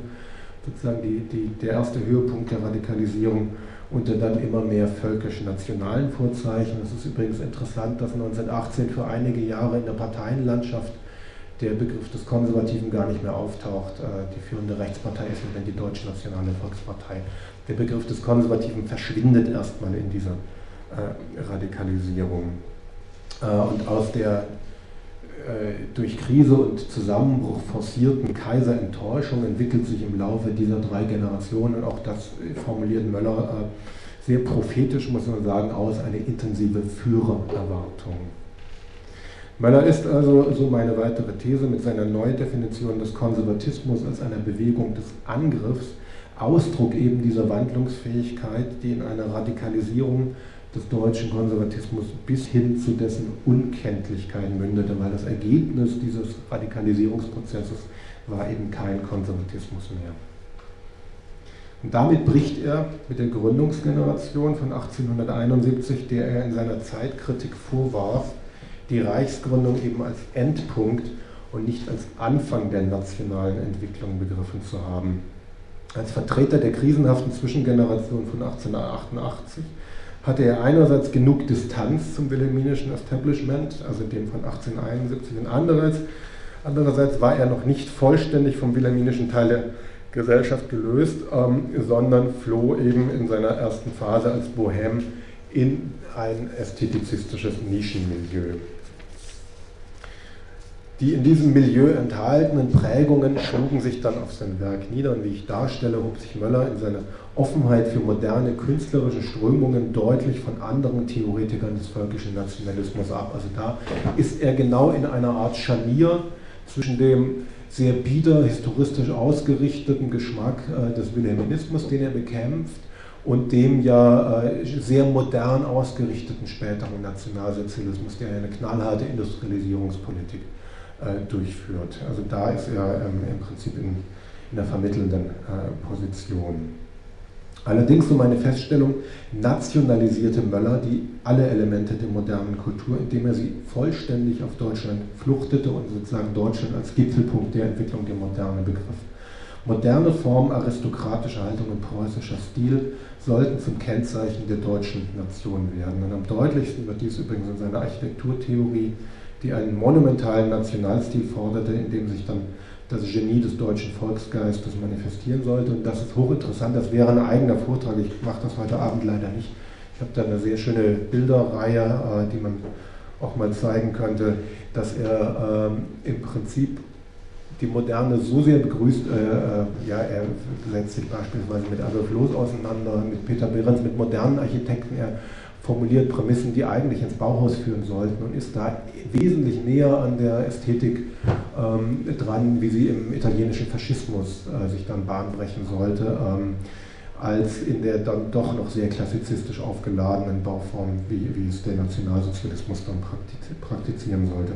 der erste Höhepunkt der Radikalisierung unter dann immer mehr völkisch-nationalen Vorzeichen. Es ist übrigens interessant, dass 1918 für einige Jahre in der Parteienlandschaft der Begriff des Konservativen gar nicht mehr auftaucht. Die führende Rechtspartei ist dann die Deutsch-Nationale Volkspartei. Der Begriff des Konservativen verschwindet erstmal in dieser Radikalisierung. Und aus der durch Krise und Zusammenbruch forcierten Kaiserenttäuschung entwickelt sich im Laufe dieser drei Generationen, und auch das formuliert Möller sehr prophetisch, muss man sagen, aus, eine intensive Führererwartung. Möller ist also, so meine weitere These, mit seiner Neudefinition des Konservatismus als einer Bewegung des Angriffs Ausdruck eben dieser Wandlungsfähigkeit, die in einer Radikalisierung des deutschen Konservatismus bis hin zu dessen Unkenntlichkeit mündete, weil das Ergebnis dieses Radikalisierungsprozesses war eben kein Konservatismus mehr. Und damit bricht er mit der Gründungsgeneration von 1871, der er in seiner Zeitkritik vorwarf, die Reichsgründung eben als Endpunkt und nicht als Anfang der nationalen Entwicklung begriffen zu haben. Als Vertreter der krisenhaften Zwischengeneration von 1888 hatte er einerseits genug Distanz zum wilhelminischen Establishment, also dem von 1871, und andererseits Andererseits war er noch nicht vollständig vom wilhelminischen Teil der Gesellschaft gelöst, sondern floh eben in seiner ersten Phase als Bohème in ein ästhetizistisches Nischenmilieu. Die in diesem Milieu enthaltenen Prägungen schlugen sich dann auf sein Werk nieder, und wie ich darstelle, hob sich Möller in seiner Offenheit für moderne künstlerische Strömungen deutlich von anderen Theoretikern des völkischen Nationalismus ab. Also da ist er genau in einer Art Scharnier zwischen dem sehr bieder historistisch ausgerichteten Geschmack des Wilhelminismus, den er bekämpft, und dem ja sehr modern ausgerichteten späteren Nationalsozialismus, der eine knallharte Industrialisierungspolitik durchführt. Also da ist er im Prinzip in der vermittelnden Position. Allerdings, so meine Feststellung, nationalisierte Möller alle Elemente der modernen Kultur, indem er sie vollständig auf Deutschland fluchtete und sozusagen Deutschland als Gipfelpunkt der Entwicklung der Moderne begriff. Moderne Form, aristokratische Haltung und preußischer Stil sollten zum Kennzeichen der deutschen Nation werden. Und am deutlichsten wird dies übrigens in seiner Architekturtheorie, die einen monumentalen Nationalstil forderte, in dem sich dann das Genie des deutschen Volksgeistes manifestieren sollte. Und das ist hochinteressant, das wäre ein eigener Vortrag, ich mache das heute Abend leider nicht. Ich habe da eine sehr schöne Bilderreihe, die man auch mal zeigen könnte, dass er im Prinzip die Moderne so sehr begrüßt, er setzt sich beispielsweise mit Adolf Loos auseinander, mit Peter Behrens, mit modernen Architekten, er formuliert Prämissen, die eigentlich ins Bauhaus führen sollten, und ist da wesentlich näher an der Ästhetik dran, wie sie im italienischen Faschismus sich dann Bahn brechen sollte, als in der dann doch noch sehr klassizistisch aufgeladenen Bauform, wie es der Nationalsozialismus dann praktizieren sollte.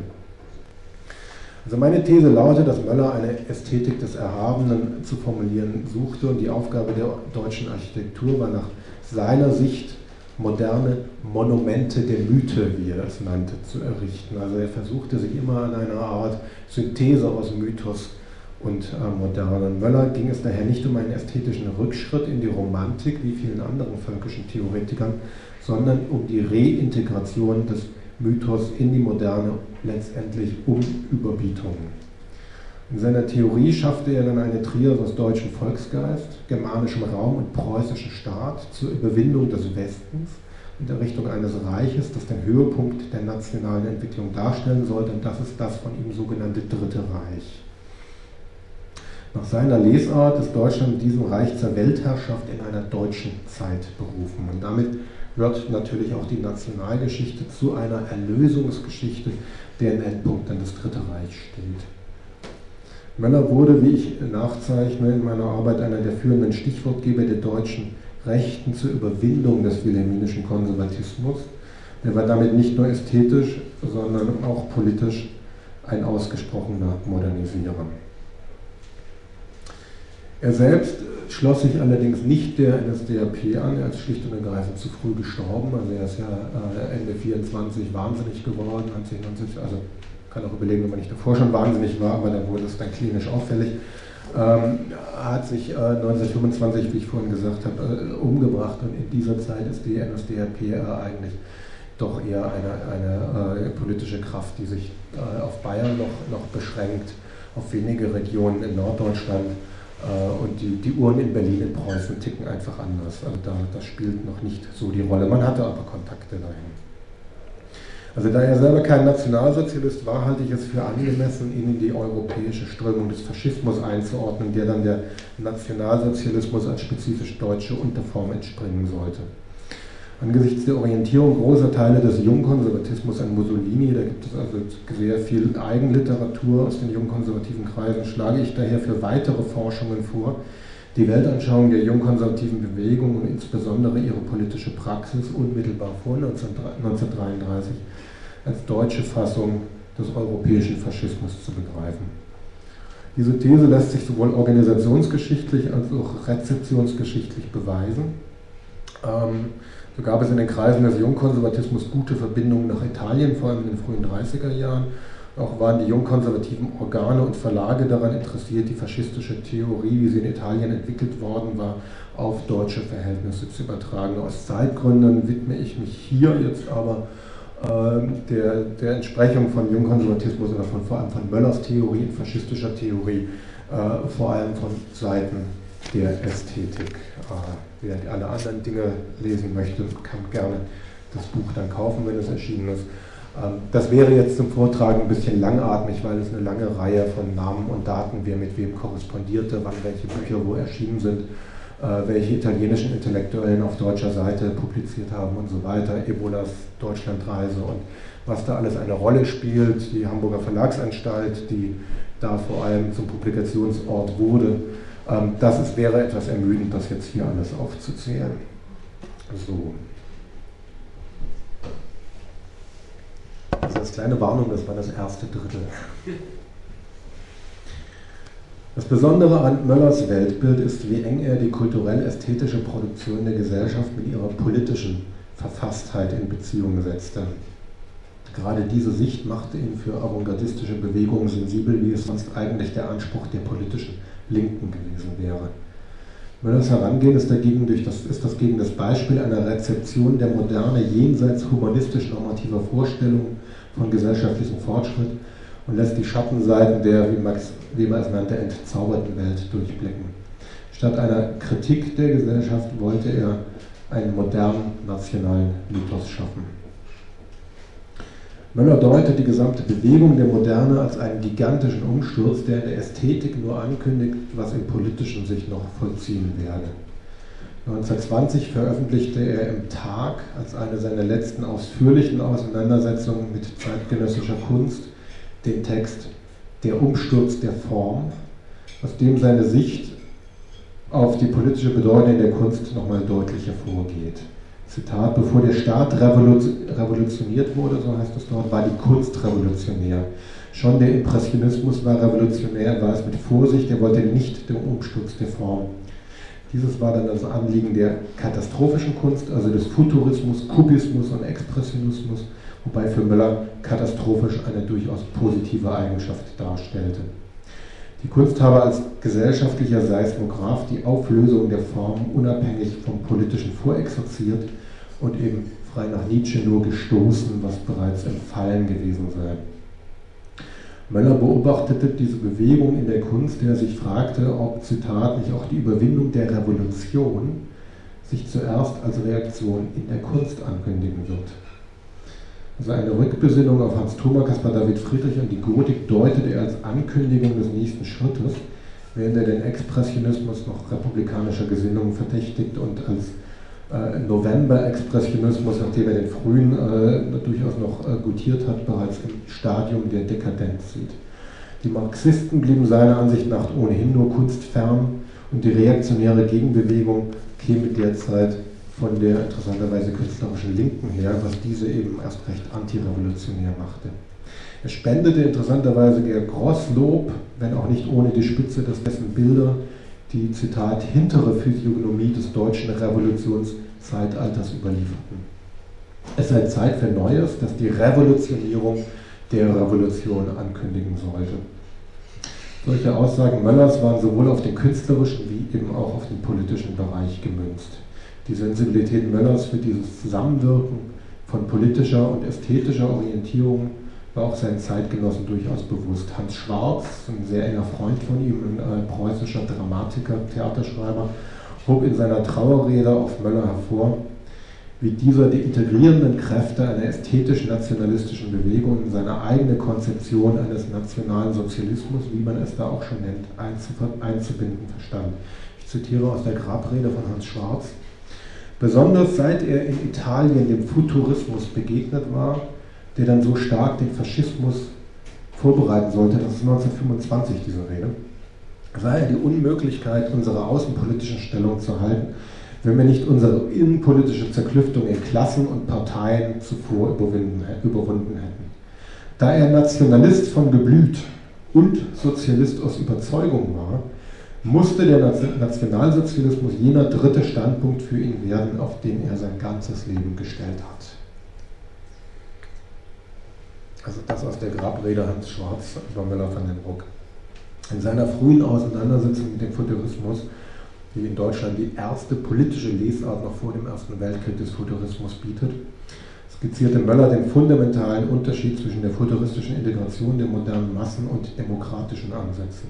Also meine These lautet, dass Möller eine Ästhetik des Erhabenen zu formulieren suchte, und die Aufgabe der deutschen Architektur war nach seiner Sicht, moderne Monumente der Mythe, wie er es nannte, zu errichten. Also er versuchte sich immer an einer Art Synthese aus Mythos und Moderne. Möller ging es daher nicht um einen ästhetischen Rückschritt in die Romantik, wie vielen anderen völkischen Theoretikern, sondern um die Reintegration des Mythos in die Moderne, letztendlich um Überbietungen. In seiner Theorie schaffte er dann eine Trias aus deutschem Volksgeist, germanischem Raum und preußischem Staat zur Überwindung des Westens und Errichtung eines Reiches, das den Höhepunkt der nationalen Entwicklung darstellen sollte, und das ist das von ihm sogenannte Dritte Reich. Nach seiner Lesart ist Deutschland mit diesem Reich zur Weltherrschaft in einer deutschen Zeit berufen, und damit wird natürlich auch die Nationalgeschichte zu einer Erlösungsgeschichte, deren Endpunkt dann das Dritte Reich steht. Möller wurde, wie ich nachzeichne in meiner Arbeit, einer der führenden Stichwortgeber der deutschen Rechten zur Überwindung des wilhelminischen Konservatismus. Der war damit nicht nur ästhetisch, sondern auch politisch ein ausgesprochener Modernisierer. Er selbst schloss sich allerdings nicht der NSDAP an, er ist schlicht und ergreifend zu früh gestorben, also er ist ja Ende 24 wahnsinnig geworden, also kann auch überlegen, ob man nicht davor schon wahnsinnig war, aber dann wurde es dann klinisch auffällig. Hat sich 1925, wie ich vorhin gesagt habe, umgebracht, und in dieser Zeit ist die NSDAP eigentlich doch eher eine politische Kraft, die sich auf Bayern noch beschränkt, auf wenige Regionen in Norddeutschland, und die Uhren in Berlin, in Preußen ticken einfach anders. Also das spielt noch nicht so die Rolle. Man hatte aber Kontakte dahin. Also da er selber kein Nationalsozialist war, halte ich es für angemessen, ihn in die europäische Strömung des Faschismus einzuordnen, der dann der Nationalsozialismus als spezifisch deutsche Unterform entspringen sollte. Angesichts der Orientierung großer Teile des Jungkonservatismus an Mussolini, da gibt es also sehr viel Eigenliteratur aus den jungkonservativen Kreisen, schlage ich daher für weitere Forschungen vor, die Weltanschauung der jungkonservativen Bewegung und insbesondere ihre politische Praxis unmittelbar vor 1933 als deutsche Fassung des europäischen Faschismus zu begreifen. Diese These lässt sich sowohl organisationsgeschichtlich als auch rezeptionsgeschichtlich beweisen. So gab es in den Kreisen des Jungkonservatismus gute Verbindungen nach Italien, vor allem in den frühen 30er Jahren. Auch waren die jungkonservativen Organe und Verlage daran interessiert, die faschistische Theorie, wie sie in Italien entwickelt worden war, auf deutsche Verhältnisse zu übertragen. Aus Zeitgründen widme ich mich hier jetzt aber der Entsprechung von Jungkonservatismus oder vor allem von Möllers Theorie, faschistischer Theorie, vor allem von Seiten der Ästhetik. Wer alle anderen Dinge lesen möchte, kann gerne das Buch dann kaufen, wenn es erschienen ist. Das wäre jetzt zum Vortragen ein bisschen langatmig, weil es eine lange Reihe von Namen und Daten, wer mit wem korrespondierte, wann welche Bücher wo erschienen sind, welche italienischen Intellektuellen auf deutscher Seite publiziert haben und so weiter, Ebolas Deutschlandreise und was da alles eine Rolle spielt, die Hamburger Verlagsanstalt, die da vor allem zum Publikationsort wurde. Wäre etwas ermüdend, das jetzt hier alles aufzuzählen. So. Also als kleine Warnung, das war das erste Drittel. Das Besondere an Möllers Weltbild ist, wie eng er die kulturell-ästhetische Produktion der Gesellschaft mit ihrer politischen Verfasstheit in Beziehung setzte. Gerade diese Sicht machte ihn für avantgardistische Bewegungen sensibel, wie es sonst eigentlich der Anspruch der politischen Linken gewesen wäre. Möllers Herangehen ist das gegen das Beispiel einer Rezeption der Moderne jenseits humanistisch-normativer Vorstellungen von gesellschaftlichem Fortschritt und lässt die Schattenseiten der, wie Max Weber es nannte, entzauberten Welt durchblicken. Statt einer Kritik der Gesellschaft wollte er einen modernen nationalen Mythos schaffen. Möller deutet die gesamte Bewegung der Moderne als einen gigantischen Umsturz, der in der Ästhetik nur ankündigt, was im Politischen sich noch vollziehen werde. 1920 veröffentlichte er im Tag als eine seiner letzten ausführlichen Auseinandersetzungen mit zeitgenössischer Kunst den Text Der Umsturz der Form, aus dem seine Sicht auf die politische Bedeutung der Kunst nochmal deutlich hervorgeht. Zitat: Bevor der Staat revolutioniert wurde, so heißt es dort, war die Kunst revolutionär. Schon der Impressionismus war revolutionär, er war es mit Vorsicht, er wollte nicht den Umsturz der Form. Dieses war dann das Anliegen der katastrophischen Kunst, also des Futurismus, Kubismus und Expressionismus, wobei für Möller katastrophisch eine durchaus positive Eigenschaft darstellte. Die Kunst habe als gesellschaftlicher Seismograph die Auflösung der Formen unabhängig vom Politischen vorexerziert und eben frei nach Nietzsche nur gestoßen, was bereits im Fallen gewesen sei. Möller beobachtete diese Bewegung in der Kunst, der sich fragte, ob, Zitat, nicht auch die Überwindung der Revolution sich zuerst als Reaktion in der Kunst ankündigen wird. Also eine Rückbesinnung auf Hans Thoma, Caspar David Friedrich und die Gotik deutet er als Ankündigung des nächsten Schrittes, während er den Expressionismus noch republikanischer Gesinnung verdächtigt und als November-Expressionismus, nachdem er den frühen durchaus noch gutiert hat, bereits im Stadium der Dekadenz sieht. Die Marxisten blieben seiner Ansicht nach ohnehin nur kunstfern und die reaktionäre Gegenbewegung käme derzeit von der interessanterweise künstlerischen Linken her, was diese eben erst recht antirevolutionär machte. Er spendete interessanterweise eher Grosslob, wenn auch nicht ohne die Spitze, dass dessen Bilder die, Zitat, hintere Physiognomie des deutschen Revolutionszeitalters überlieferten. Es sei Zeit für Neues, das die Revolutionierung der Revolution ankündigen sollte. Solche Aussagen Möllers waren sowohl auf den künstlerischen wie eben auch auf den politischen Bereich gemünzt. Die Sensibilität Möllers für dieses Zusammenwirken von politischer und ästhetischer Orientierung war auch seinen Zeitgenossen durchaus bewusst. Hans Schwarz, ein sehr enger Freund von ihm, ein preußischer Dramatiker, Theaterschreiber, hob in seiner Trauerrede auf Möller hervor, wie dieser die integrierenden Kräfte einer ästhetisch-nationalistischen Bewegung in seine eigene Konzeption eines nationalen Sozialismus, wie man es da auch schon nennt, einzubinden verstand. Ich zitiere aus der Grabrede von Hans Schwarz: Besonders seit er in Italien dem Futurismus begegnet war, der dann so stark den Faschismus vorbereiten sollte, das ist 1925 diese Rede, sah er die Unmöglichkeit unserer außenpolitischen Stellung zu halten, wenn wir nicht unsere innenpolitische Zerklüftung in Klassen und Parteien zuvor überwunden hätten. Da er Nationalist von Geblüt und Sozialist aus Überzeugung war, musste der Nationalsozialismus jener dritte Standpunkt für ihn werden, auf den er sein ganzes Leben gestellt hat. Also das aus der Grabrede Hans Schwarz über Möller van den Bruck. In seiner frühen Auseinandersetzung mit dem Futurismus, die in Deutschland die erste politische Lesart noch vor dem Ersten Weltkrieg des Futurismus bietet, skizzierte Möller den fundamentalen Unterschied zwischen der futuristischen Integration der modernen Massen und demokratischen Ansätzen.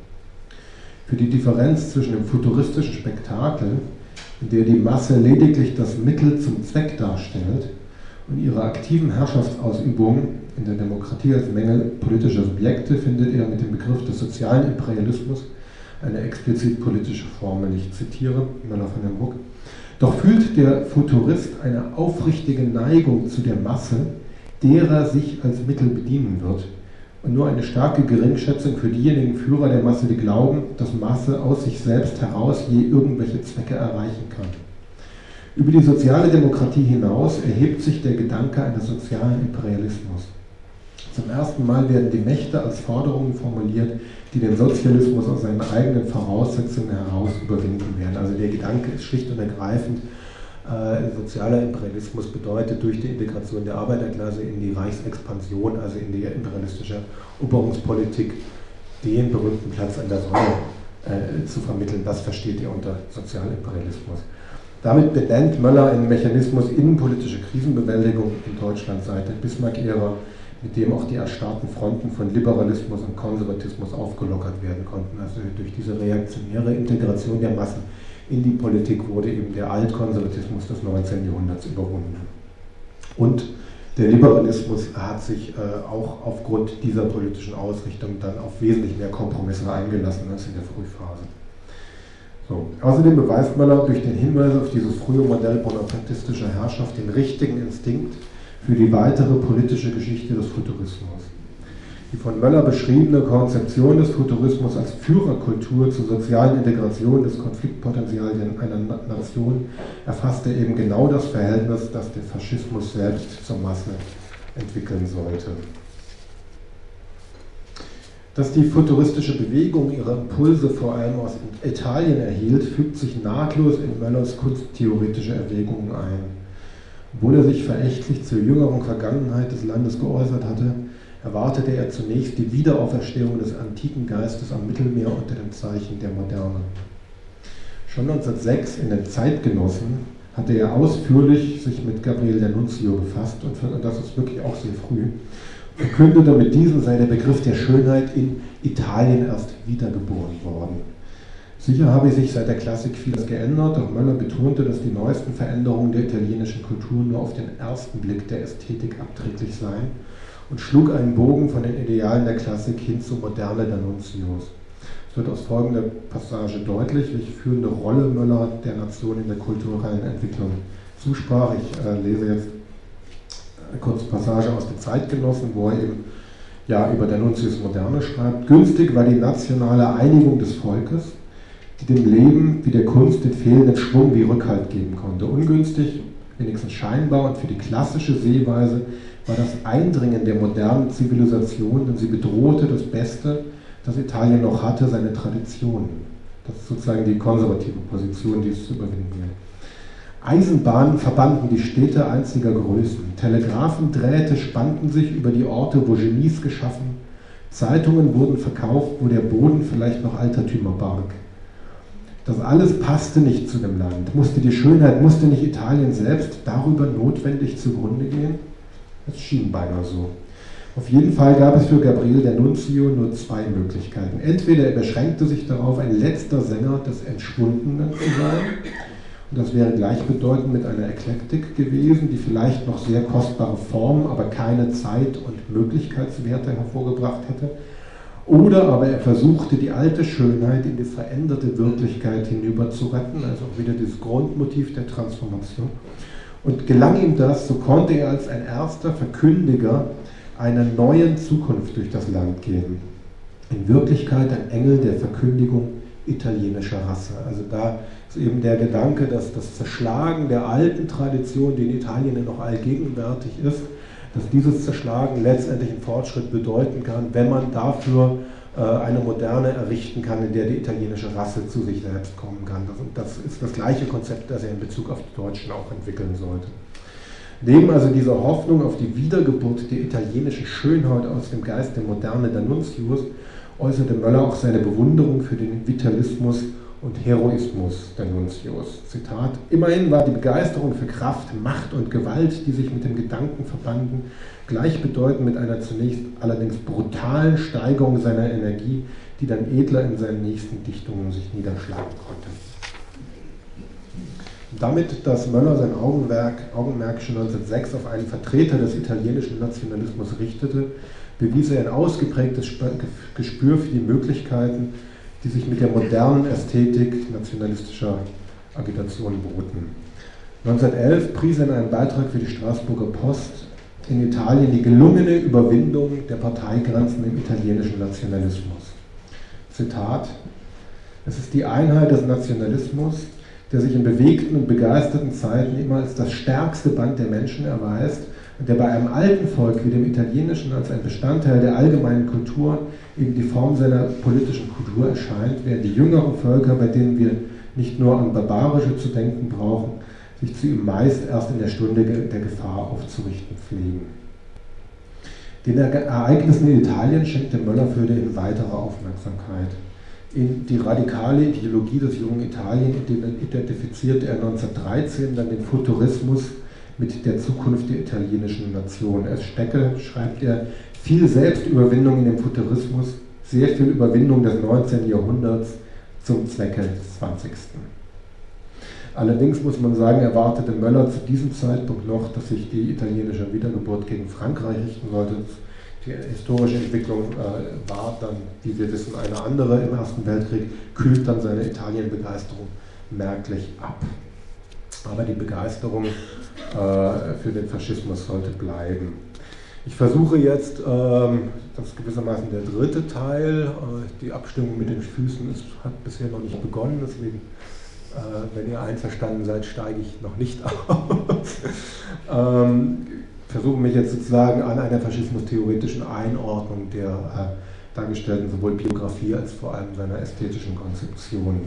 Für die Differenz zwischen dem futuristischen Spektakel, in der die Masse lediglich das Mittel zum Zweck darstellt, und ihrer aktiven Herrschaftsausübung in der Demokratie als Menge politischer Subjekte, findet er mit dem Begriff des sozialen Imperialismus eine explizit politische Formel. Ich zitiere Möller von den Bruck. Doch fühlt der Futurist eine aufrichtige Neigung zu der Masse, derer sich als Mittel bedienen wird, und nur eine starke Geringschätzung für diejenigen Führer der Masse, die glauben, dass Masse aus sich selbst heraus je irgendwelche Zwecke erreichen kann. Über die soziale Demokratie hinaus erhebt sich der Gedanke eines sozialen Imperialismus. Zum ersten Mal werden die Mächte als Forderungen formuliert, die den Sozialismus aus seinen eigenen Voraussetzungen heraus überwinden werden. Also der Gedanke ist schlicht und ergreifend, sozialer Imperialismus bedeutet durch die Integration der Arbeiterklasse in die Reichsexpansion, also in die imperialistische Eroberungspolitik, den berühmten Platz an der Sonne zu vermitteln. Das versteht er unter Sozialimperialismus. Damit benennt Möller einen Mechanismus innenpolitischer Krisenbewältigung in Deutschland seit der Bismarck-Ära, mit dem auch die erstarrten Fronten von Liberalismus und Konservatismus aufgelockert werden konnten. Also durch diese reaktionäre Integration der Massen in die Politik wurde eben der Altkonservatismus des 19. Jahrhunderts überwunden. Und der Liberalismus hat sich auch aufgrund dieser politischen Ausrichtung dann auf wesentlich mehr Kompromisse eingelassen als in der Frühphase. So. Außerdem beweist Möller durch den Hinweis auf dieses frühe Modell bonapartistischer Herrschaft den richtigen Instinkt für die weitere politische Geschichte des Futurismus. Die von Möller beschriebene Konzeption des Futurismus als Führerkultur zur sozialen Integration des Konfliktpotenzials einer Nation erfasste eben genau das Verhältnis, das der Faschismus selbst zur Masse entwickeln sollte. Dass die futuristische Bewegung ihre Impulse vor allem aus Italien erhielt, fügt sich nahtlos in Möllers kunsttheoretische Erwägungen ein. Obwohl er sich verächtlich zur jüngeren Vergangenheit des Landes geäußert hatte, erwartete er zunächst die Wiederauferstehung des antiken Geistes am Mittelmeer unter dem Zeichen der Moderne. Schon 1906 in den Zeitgenossen hatte er ausführlich sich mit Gabriel D'Annunzio befasst, und das ist wirklich auch sehr früh, verkündete, mit diesem sei der Begriff der Schönheit in Italien erst wiedergeboren worden. Sicher habe sich seit der Klassik vieles geändert, doch Möller betonte, dass die neuesten Veränderungen der italienischen Kultur nur auf den ersten Blick der Ästhetik abträglich seien und schlug einen Bogen von den Idealen der Klassik hin zur Moderne D'Annunzios. Es wird aus folgender Passage deutlich, welche führende Rolle Möller der Nation in der kulturellen Entwicklung zusprach. Ich lese jetzt eine kurze Passage aus den Zeitgenossen, wo er eben über D'Annunzios Moderne schreibt. Günstig war die nationale Einigung des Volkes, die dem Leben wie der Kunst den fehlenden Schwung wie Rückhalt geben konnte. Ungünstig, wenigstens scheinbar, und für die klassische Sehweise war das Eindringen der modernen Zivilisation, denn sie bedrohte das Beste, das Italien noch hatte, seine Traditionen. Das ist sozusagen die konservative Position, die es zu überwinden gilt. Eisenbahnen verbanden die Städte einziger Größen. Telegraphendrähte spannten sich über die Orte, wo Genies geschaffen. Zeitungen wurden verkauft, wo der Boden vielleicht noch Altertümer barg. Das alles passte nicht zu dem Land. Musste nicht Italien selbst darüber notwendig zugrunde gehen? Es schien beinahe so. Auf jeden Fall gab es für Gabriel D'Annunzio nur zwei Möglichkeiten. Entweder er beschränkte sich darauf, ein letzter Sänger des Entschwundenen zu sein, und das wäre gleichbedeutend mit einer Eklektik gewesen, die vielleicht noch sehr kostbare Formen, aber keine Zeit- und Möglichkeitswerte hervorgebracht hätte. Oder aber er versuchte, die alte Schönheit in die veränderte Wirklichkeit hinüber zu retten, also auch wieder dieses Grundmotiv der Transformation. Und gelang ihm das, so konnte er als ein erster Verkündiger einer neuen Zukunft durch das Land gehen. In Wirklichkeit ein Engel der Verkündigung italienischer Rasse. Also da ist eben der Gedanke, dass das Zerschlagen der alten Tradition, die in Italien noch allgegenwärtig ist, dass dieses Zerschlagen letztendlich einen Fortschritt bedeuten kann, wenn man dafür eine Moderne errichten kann, in der die italienische Rasse zu sich selbst kommen kann. Das ist das gleiche Konzept, das er in Bezug auf die Deutschen auch entwickeln sollte. Neben also dieser Hoffnung auf die Wiedergeburt der italienischen Schönheit aus dem Geist der Moderne D'Annunzios äußerte Möller auch seine Bewunderung für den Vitalismus und Heroismus der Nuntius. Zitat: Immerhin war die Begeisterung für Kraft, Macht und Gewalt, die sich mit dem Gedanken verbanden, gleichbedeutend mit einer zunächst allerdings brutalen Steigerung seiner Energie, die dann edler in seinen nächsten Dichtungen sich niederschlagen konnte. Damit, dass Möller sein Augenmerk schon 1906 auf einen Vertreter des italienischen Nationalismus richtete, bewies er ein ausgeprägtes Gespür für die Möglichkeiten, die sich mit der modernen Ästhetik nationalistischer Agitation boten. 1911 pries er in einem Beitrag für die Straßburger Post in Italien die gelungene Überwindung der Parteigrenzen im italienischen Nationalismus. Zitat: Es ist die Einheit des Nationalismus, der sich in bewegten und begeisterten Zeiten immer als das stärkste Band der Menschen erweist und der bei einem alten Volk wie dem italienischen als ein Bestandteil der allgemeinen Kultur eben die Form seiner politischen Kultur erscheint, während die jüngeren Völker, bei denen wir nicht nur an Barbarische zu denken brauchen, sich zu ihm meist erst in der Stunde der Gefahr aufzurichten pflegen. Den Ereignissen in Italien schenkte Möller Fürdehin weitere Aufmerksamkeit. In die radikale Ideologie des jungen Italien identifizierte er 1913 dann den Futurismus mit der Zukunft der italienischen Nation. Es stecke, schreibt er, viel Selbstüberwindung in dem Futurismus, sehr viel Überwindung des 19. Jahrhunderts zum Zwecke des 20. Allerdings muss man sagen, erwartete Möller zu diesem Zeitpunkt noch, dass sich die italienische Wiedergeburt gegen Frankreich richten sollte. Die historische Entwicklung war dann, wie wir wissen, eine andere im Ersten Weltkrieg, kühlt dann seine Italienbegeisterung merklich ab. Aber die Begeisterung für den Faschismus sollte bleiben. Ich versuche jetzt, das ist gewissermaßen der dritte Teil, die Abstimmung mit den Füßen hat bisher noch nicht begonnen, deswegen, wenn ihr einverstanden seid, steige ich noch nicht aus. Versuche mich jetzt sozusagen an einer faschismustheoretischen Einordnung der dargestellten sowohl Biografie als vor allem seiner ästhetischen Konzeption.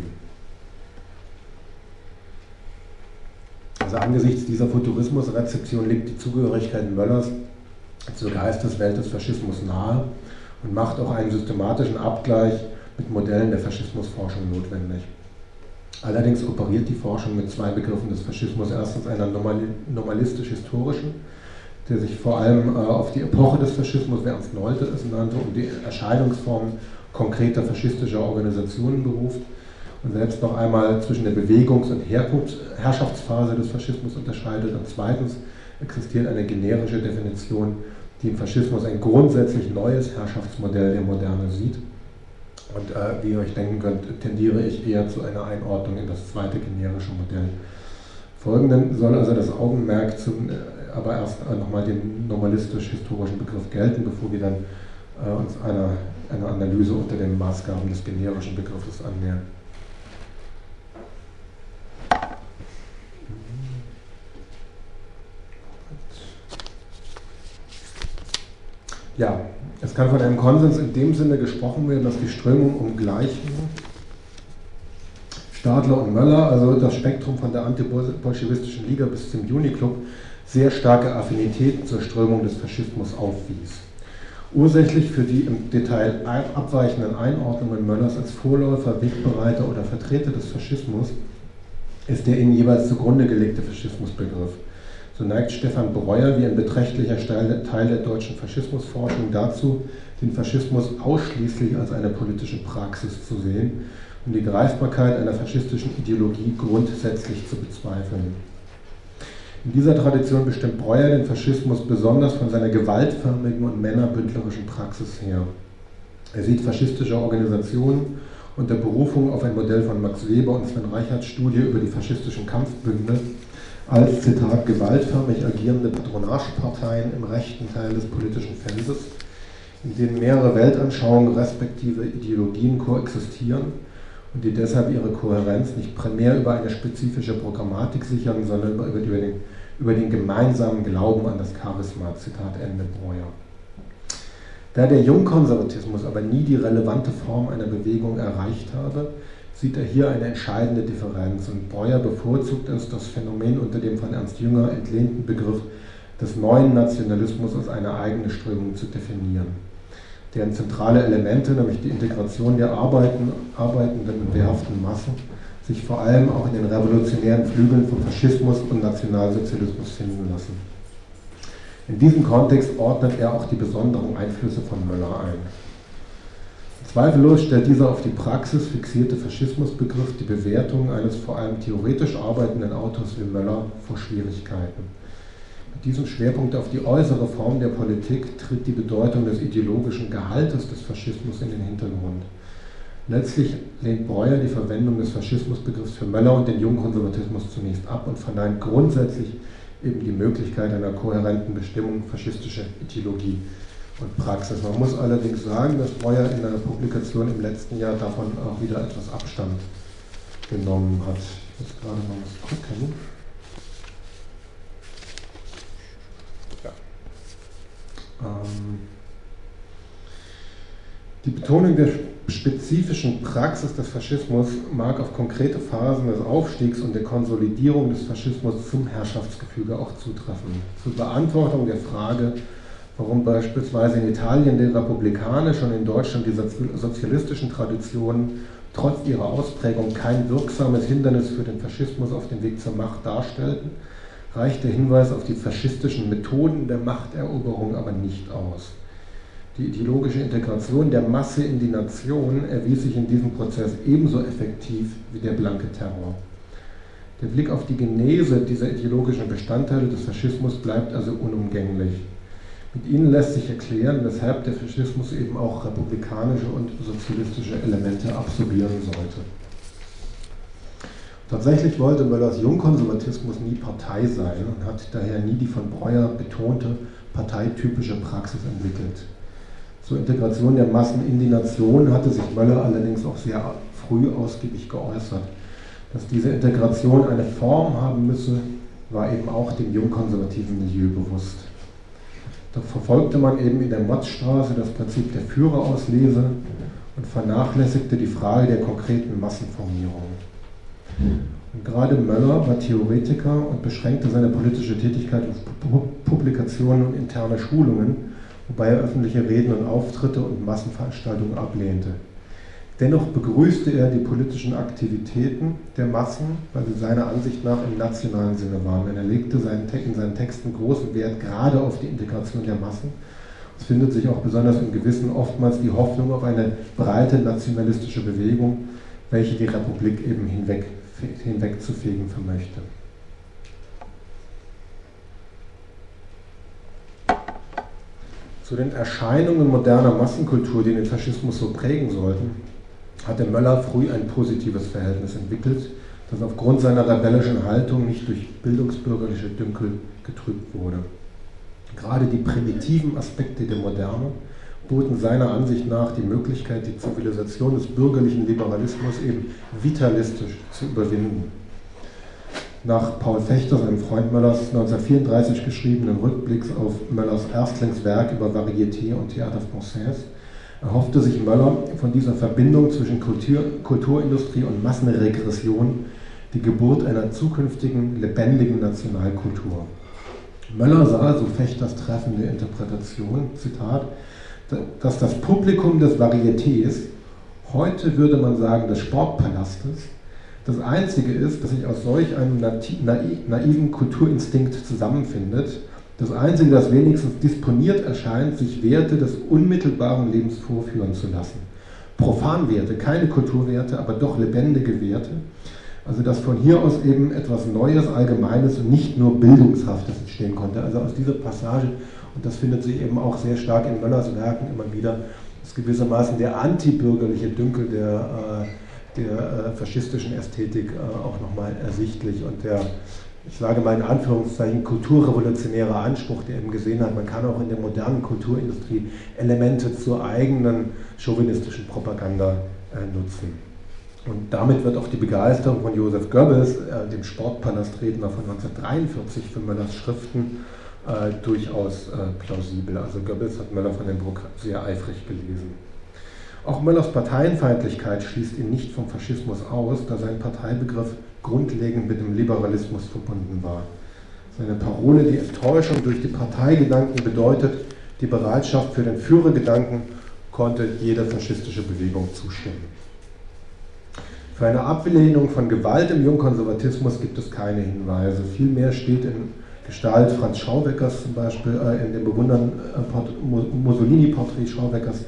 Also angesichts dieser Futurismusrezeption liegt die Zugehörigkeit Möllers zur Geisteswelt des Faschismus nahe und macht auch einen systematischen Abgleich mit Modellen der Faschismusforschung notwendig. Allerdings operiert die Forschung mit zwei Begriffen des Faschismus. Erstens einer normalistisch-historischen, der sich vor allem auf die Epoche des Faschismus, wie Ernst Nolte es nannte, und die Erscheinungsformen konkreter faschistischer Organisationen beruft und selbst noch einmal zwischen der Bewegungs- und Herrschaftsphase des Faschismus unterscheidet. Und zweitens existiert eine generische Definition, die im Faschismus ein grundsätzlich neues Herrschaftsmodell der Moderne sieht. Und wie ihr euch denken könnt, tendiere ich eher zu einer Einordnung in das zweite generische Modell. Folgenden soll also das Augenmerk aber erst nochmal den normalistisch-historischen Begriff gelten, bevor wir dann uns einer Analyse unter den Maßgaben des generischen Begriffes annähern. Ja, es kann von einem Konsens in dem Sinne gesprochen werden, dass die Strömung umgleichen Stadler und Möller, also das Spektrum von der antibolschewistischen Liga bis zum Juni-Club, sehr starke Affinitäten zur Strömung des Faschismus aufwies. Ursächlich für die im Detail abweichenden Einordnungen Möllers als Vorläufer, Wegbereiter oder Vertreter des Faschismus ist der ihnen jeweils zugrunde gelegte Faschismusbegriff. So neigt Stefan Breuer wie ein beträchtlicher Teil der deutschen Faschismusforschung dazu, den Faschismus ausschließlich als eine politische Praxis zu sehen und die Greifbarkeit einer faschistischen Ideologie grundsätzlich zu bezweifeln. In dieser Tradition bestimmt Breuer den Faschismus besonders von seiner gewaltförmigen und männerbündlerischen Praxis her. Er sieht faschistische Organisationen unter Berufung auf ein Modell von Max Weber und Sven Reicherts Studie über die faschistischen Kampfbünde als, Zitat, gewaltförmig agierende Patronageparteien im rechten Teil des politischen Feldes, in denen mehrere Weltanschauungen respektive Ideologien koexistieren und die deshalb ihre Kohärenz nicht primär über eine spezifische Programmatik sichern, sondern über den gemeinsamen Glauben an das Charisma, Zitat Ende Breuer. Da der Jungkonservatismus aber nie die relevante Form einer Bewegung erreicht habe, sieht er hier eine entscheidende Differenz und Breuer bevorzugt es, das Phänomen unter dem von Ernst Jünger entlehnten Begriff des neuen Nationalismus als eine eigene Strömung zu definieren. deren zentrale Elemente, nämlich die Integration der arbeitenden und wehrhaften Massen, sich vor allem auch in den revolutionären Flügeln von Faschismus und Nationalsozialismus finden lassen. In diesem Kontext ordnet er auch die besonderen Einflüsse von Möller ein. Zweifellos stellt dieser auf die Praxis fixierte Faschismusbegriff die Bewertung eines vor allem theoretisch arbeitenden Autors wie Möller vor Schwierigkeiten. Mit diesem Schwerpunkt auf die äußere Form der Politik tritt die Bedeutung des ideologischen Gehaltes des Faschismus in den Hintergrund. Letztlich lehnt Breuer die Verwendung des Faschismusbegriffs für Möller und den Jungkonservatismus zunächst ab und verneint grundsätzlich eben die Möglichkeit einer kohärenten Bestimmung faschistischer Ideologie und Praxis. Man muss allerdings sagen, dass Breuer in einer Publikation im letzten Jahr davon auch wieder etwas Abstand genommen hat. Ich muss gerade mal was gucken. Ja. Die Betonung der spezifischen Praxis des Faschismus mag auf konkrete Phasen des Aufstiegs und der Konsolidierung des Faschismus zum Herrschaftsgefüge auch zutreffen. Zur Beantwortung der Frage, warum beispielsweise in Italien die republikanische und in Deutschland die sozialistischen Traditionen trotz ihrer Ausprägung kein wirksames Hindernis für den Faschismus auf dem Weg zur Macht darstellten, reicht der Hinweis auf die faschistischen Methoden der Machteroberung aber nicht aus. Die ideologische Integration der Masse in die Nation erwies sich in diesem Prozess ebenso effektiv wie der blanke Terror. Der Blick auf die Genese dieser ideologischen Bestandteile des Faschismus bleibt also unumgänglich. Mit ihnen lässt sich erklären, weshalb der Faschismus eben auch republikanische und sozialistische Elemente absorbieren sollte. Tatsächlich wollte Möllers Jungkonservatismus nie Partei sein und hat daher nie die von Breuer betonte parteitypische Praxis entwickelt. Zur Integration der Massen in die Nation hatte sich Möller allerdings auch sehr früh ausgiebig geäußert. Dass diese Integration eine Form haben müsse, war eben auch dem jungkonservativen Milieu bewusst. Da verfolgte man eben in der Motzstraße das Prinzip der Führerauslese und vernachlässigte die Frage der konkreten Massenformierung. Und gerade Möller war Theoretiker und beschränkte seine politische Tätigkeit auf Publikationen und interne Schulungen, wobei er öffentliche Reden und Auftritte und Massenveranstaltungen ablehnte. Dennoch begrüßte er die politischen Aktivitäten der Massen, weil sie seiner Ansicht nach im nationalen Sinne waren. Er legte in seinen Texten großen Wert gerade auf die Integration der Massen. Es findet sich auch besonders im Gewissen oftmals die Hoffnung auf eine breite nationalistische Bewegung, welche die Republik eben hinwegzufegen vermöchte. Zu den Erscheinungen moderner Massenkultur, die den Faschismus so prägen sollten, hatte Möller früh ein positives Verhältnis entwickelt, das aufgrund seiner rebellischen Haltung nicht durch bildungsbürgerliche Dünkel getrübt wurde. Gerade die primitiven Aspekte der Moderne boten seiner Ansicht nach die Möglichkeit, die Zivilisation des bürgerlichen Liberalismus eben vitalistisch zu überwinden. Nach Paul Fechter, seinem Freund Möllers 1934 geschriebenen Rückblicks auf Möllers Erstlingswerk über Varieté und Théâtre Français, erhoffte sich Möller von dieser Verbindung zwischen Kulturindustrie und Massenregression die Geburt einer zukünftigen, lebendigen Nationalkultur. Möller sah, so Fechters treffende Interpretation, Zitat, dass das Publikum des Varietés, heute würde man sagen des Sportpalastes, das Einzige ist, das sich aus solch einem naiven Kulturinstinkt zusammenfindet, das Einzige, das wenigstens disponiert erscheint, sich Werte des unmittelbaren Lebens vorführen zu lassen. Profanwerte, keine Kulturwerte, aber doch lebendige Werte. Also dass von hier aus eben etwas Neues, Allgemeines und nicht nur Bildungshaftes entstehen konnte. Also aus dieser Passage, und das findet sich eben auch sehr stark in Möllers Werken immer wieder, ist gewissermaßen der antibürgerliche Dünkel der faschistischen Ästhetik auch nochmal ersichtlich und der, ich sage mal in Anführungszeichen, kulturrevolutionäre Anspruch, der eben gesehen hat, man kann auch in der modernen Kulturindustrie Elemente zur eigenen chauvinistischen Propaganda nutzen. Und damit wird auch die Begeisterung von Joseph Goebbels, dem Sportpalastredner von 1943 für Möllers Schriften, durchaus plausibel. Also Goebbels hat Möller von den Bruck sehr eifrig gelesen. Auch Möllers Parteienfeindlichkeit schließt ihn nicht vom Faschismus aus, da sein Parteibegriff grundlegend mit dem Liberalismus verbunden war. Seine Parole, die Enttäuschung durch die Parteigedanken, bedeutet die Bereitschaft für den Führergedanken konnte jede faschistische Bewegung zustimmen. Für eine Ablehnung von Gewalt im Jungkonservatismus gibt es keine Hinweise. Vielmehr steht in Gestalt Franz Schauweckers zum Beispiel, in dem bewundernden Mussolini-Porträt Schauweckers,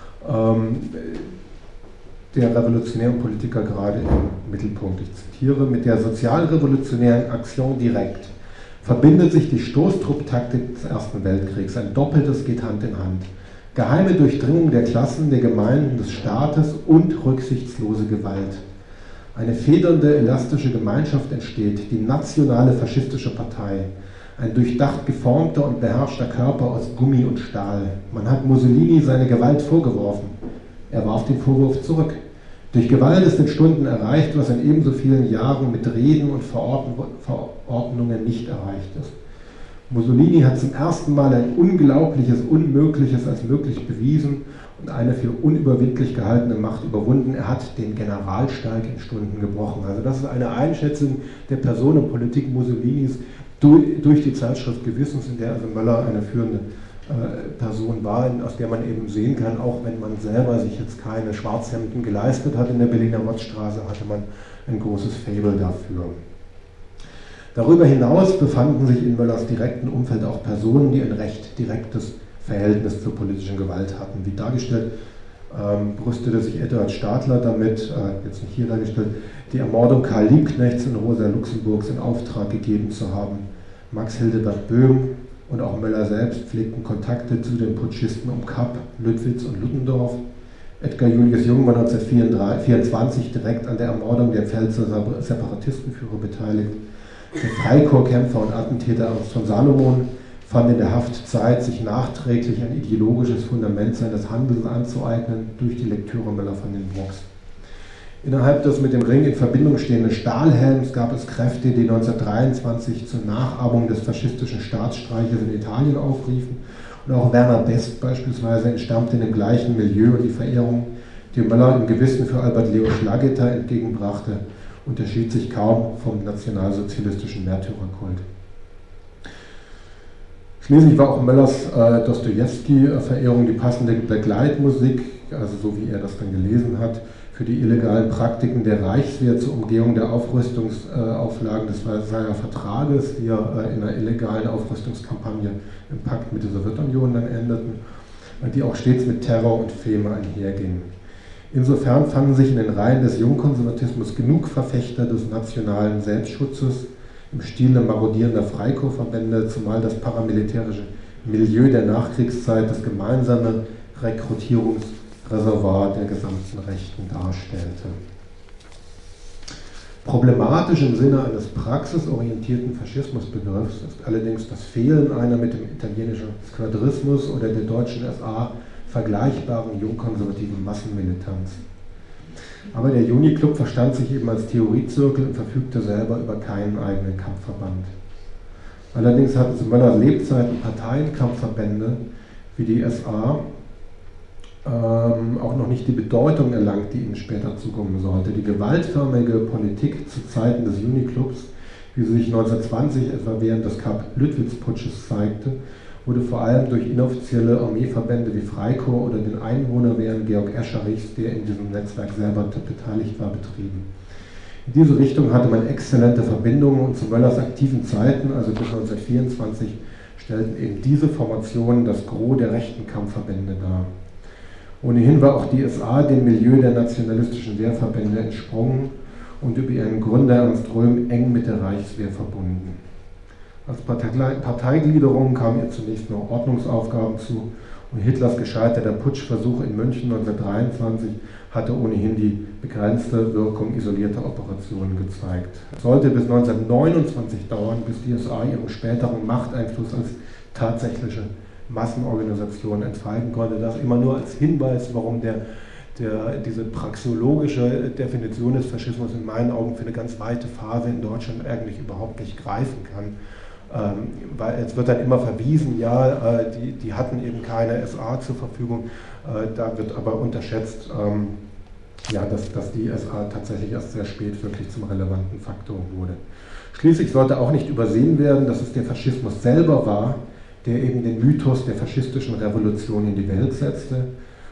der revolutionären Politiker gerade im Mittelpunkt. Ich zitiere: Mit der sozialrevolutionären Action direkt verbindet sich die Stoßtrupptaktik des Ersten Weltkriegs. Ein Doppeltes geht Hand in Hand. Geheime Durchdringung der Klassen, der Gemeinden, des Staates und rücksichtslose Gewalt. Eine federnde, elastische Gemeinschaft entsteht, die nationale faschistische Partei. Ein durchdacht geformter und beherrschter Körper aus Gummi und Stahl. Man hat Mussolini seine Gewalt vorgeworfen. Er warf den Vorwurf zurück. Durch Gewalt ist in Stunden erreicht, was in ebenso vielen Jahren mit Reden und Verordnungen nicht erreicht ist. Mussolini hat zum ersten Mal ein unglaubliches Unmögliches als möglich bewiesen und eine für unüberwindlich gehaltene Macht überwunden. Er hat den Generalsteig in Stunden gebrochen. Also das ist eine Einschätzung der Personenpolitik Mussolinis durch die Zeitschrift Gewissens, in der also Möller eine führende Person war, aus der man eben sehen kann, auch wenn man selber sich jetzt keine Schwarzhemden geleistet hat in der Berliner Motzstraße, hatte man ein großes Faible dafür. Darüber hinaus befanden sich in Möllers direkten Umfeld auch Personen, die ein recht direktes Verhältnis zur politischen Gewalt hatten. Wie dargestellt, brüstete sich Eduard Stadler damit, jetzt nicht hier dargestellt, die Ermordung Karl Liebknechts und Rosa Luxemburgs in Auftrag gegeben zu haben. Max Hildebert Böhm und auch Möller selbst pflegten Kontakte zu den Putschisten um Kapp, Lüttwitz und Ludendorff. Edgar Julius Jung war 1924 direkt an der Ermordung der Pfälzer Separatistenführer beteiligt. Der Freikorpskämpfer und Attentäter Ernst von Salomon fand in der Haft Zeit, sich nachträglich ein ideologisches Fundament seines Handelns anzueignen durch die Lektüre Möller von den Brooks. Innerhalb des mit dem Ring in Verbindung stehenden Stahlhelms gab es Kräfte, die 1923 zur Nachahmung des faschistischen Staatsstreiches in Italien aufriefen. Und auch Werner Best beispielsweise entstammte in dem gleichen Milieu, und die Verehrung, die Möller im Gewissen für Albert Leo Schlageter entgegenbrachte, unterschied sich kaum vom nationalsozialistischen Märtyrerkult. Schließlich war auch Möllers Dostojewski-Verehrung die passende Begleitmusik, also so wie er das dann gelesen hat, für die illegalen Praktiken der Reichswehr zur Umgehung der Aufrüstungsauflagen des Versailler Vertrages, die ja in einer illegalen Aufrüstungskampagne im Pakt mit der Sowjetunion dann endeten, die auch stets mit Terror und Feme einhergingen. Insofern fanden sich in den Reihen des Jungkonservatismus genug Verfechter des nationalen Selbstschutzes im Stil marodierender Freikorpsverbände, zumal das paramilitärische Milieu der Nachkriegszeit das gemeinsame Rekrutierungsreservoir der gesamten Rechten darstellte. Problematisch im Sinne eines praxisorientierten Faschismusbegriffs ist allerdings das Fehlen einer mit dem italienischen Squadrismus oder der deutschen SA vergleichbaren jungkonservativen Massenmilitanz. Aber der Juni-Club verstand sich eben als Theoriezirkel und verfügte selber über keinen eigenen Kampfverband. Allerdings hatten zu Möllers Lebzeiten Parteienkampfverbände wie die SA auch noch nicht die Bedeutung erlangt, die ihnen später zukommen sollte. Die gewaltförmige Politik zu Zeiten des Juni-Clubs, wie sie sich 1920 etwa während des Kapp-Lüttwitz-Putsches zeigte, wurde vor allem durch inoffizielle Armeeverbände wie Freikorps oder den Einwohnerwehren Georg Escherichs, der in diesem Netzwerk selber beteiligt war, betrieben. In diese Richtung hatte man exzellente Verbindungen und zu Möllers aktiven Zeiten, also bis 1924, stellten eben diese Formationen das Gros der rechten Kampfverbände dar. Ohnehin war auch die SA dem Milieu der nationalistischen Wehrverbände entsprungen und über ihren Gründer Ernst Röhm eng mit der Reichswehr verbunden. Als Parteigliederung kamen ihr zunächst noch Ordnungsaufgaben zu und Hitlers gescheiterter Putschversuch in München 1923 hatte ohnehin die begrenzte Wirkung isolierter Operationen gezeigt. Es sollte bis 1929 dauern, bis die SA ihren späteren Machteinfluss als tatsächliche Massenorganisation entfalten konnte. Das immer nur als Hinweis, warum diese praxeologische Definition des Faschismus in meinen Augen für eine ganz weite Phase in Deutschland eigentlich überhaupt nicht greifen kann. Weil es wird dann immer verwiesen, ja, die hatten eben keine SA zur Verfügung. Da wird aber unterschätzt, dass die SA tatsächlich erst sehr spät wirklich zum relevanten Faktor wurde. Schließlich sollte auch nicht übersehen werden, dass es der Faschismus selber war, der eben den Mythos der faschistischen Revolution in die Welt setzte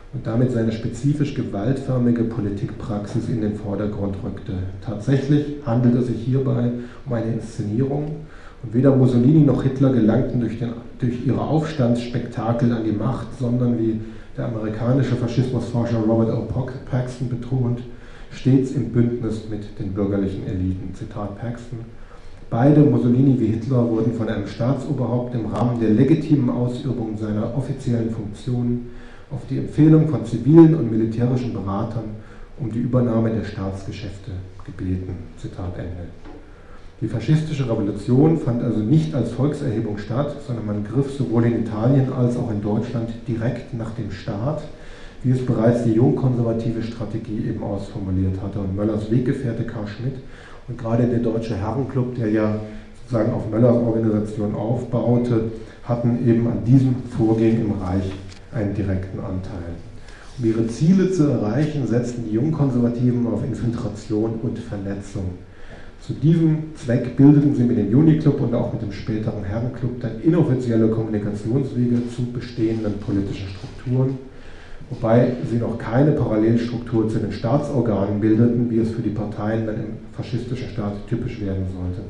und damit seine spezifisch gewaltförmige Politikpraxis in den Vordergrund rückte. Tatsächlich handelt es sich hierbei um eine Inszenierung, und weder Mussolini noch Hitler gelangten durch ihre Aufstandsspektakel an die Macht, sondern, wie der amerikanische Faschismusforscher Robert O. Paxton betont, stets im Bündnis mit den bürgerlichen Eliten. Zitat Paxton: Beide, Mussolini wie Hitler, wurden von einem Staatsoberhaupt im Rahmen der legitimen Ausübung seiner offiziellen Funktionen auf die Empfehlung von zivilen und militärischen Beratern um die Übernahme der Staatsgeschäfte gebeten. Zitat Ende. Die faschistische Revolution fand also nicht als Volkserhebung statt, sondern man griff sowohl in Italien als auch in Deutschland direkt nach dem Staat, wie es bereits die jungkonservative Strategie eben ausformuliert hatte. Und Möllers Weggefährte Karl Schmidt und gerade der Deutsche Herrenclub, der ja sozusagen auf Möllers Organisation aufbaute, hatten eben an diesem Vorgehen im Reich einen direkten Anteil. Um ihre Ziele zu erreichen, setzten die Jungkonservativen auf Infiltration und Vernetzung. Zu diesem Zweck bildeten sie mit dem Juniclub und auch mit dem späteren Herrenclub dann inoffizielle Kommunikationswege zu bestehenden politischen Strukturen, wobei sie noch keine Parallelstruktur zu den Staatsorganen bildeten, wie es für die Parteien dann im faschistischen Staat typisch werden sollte.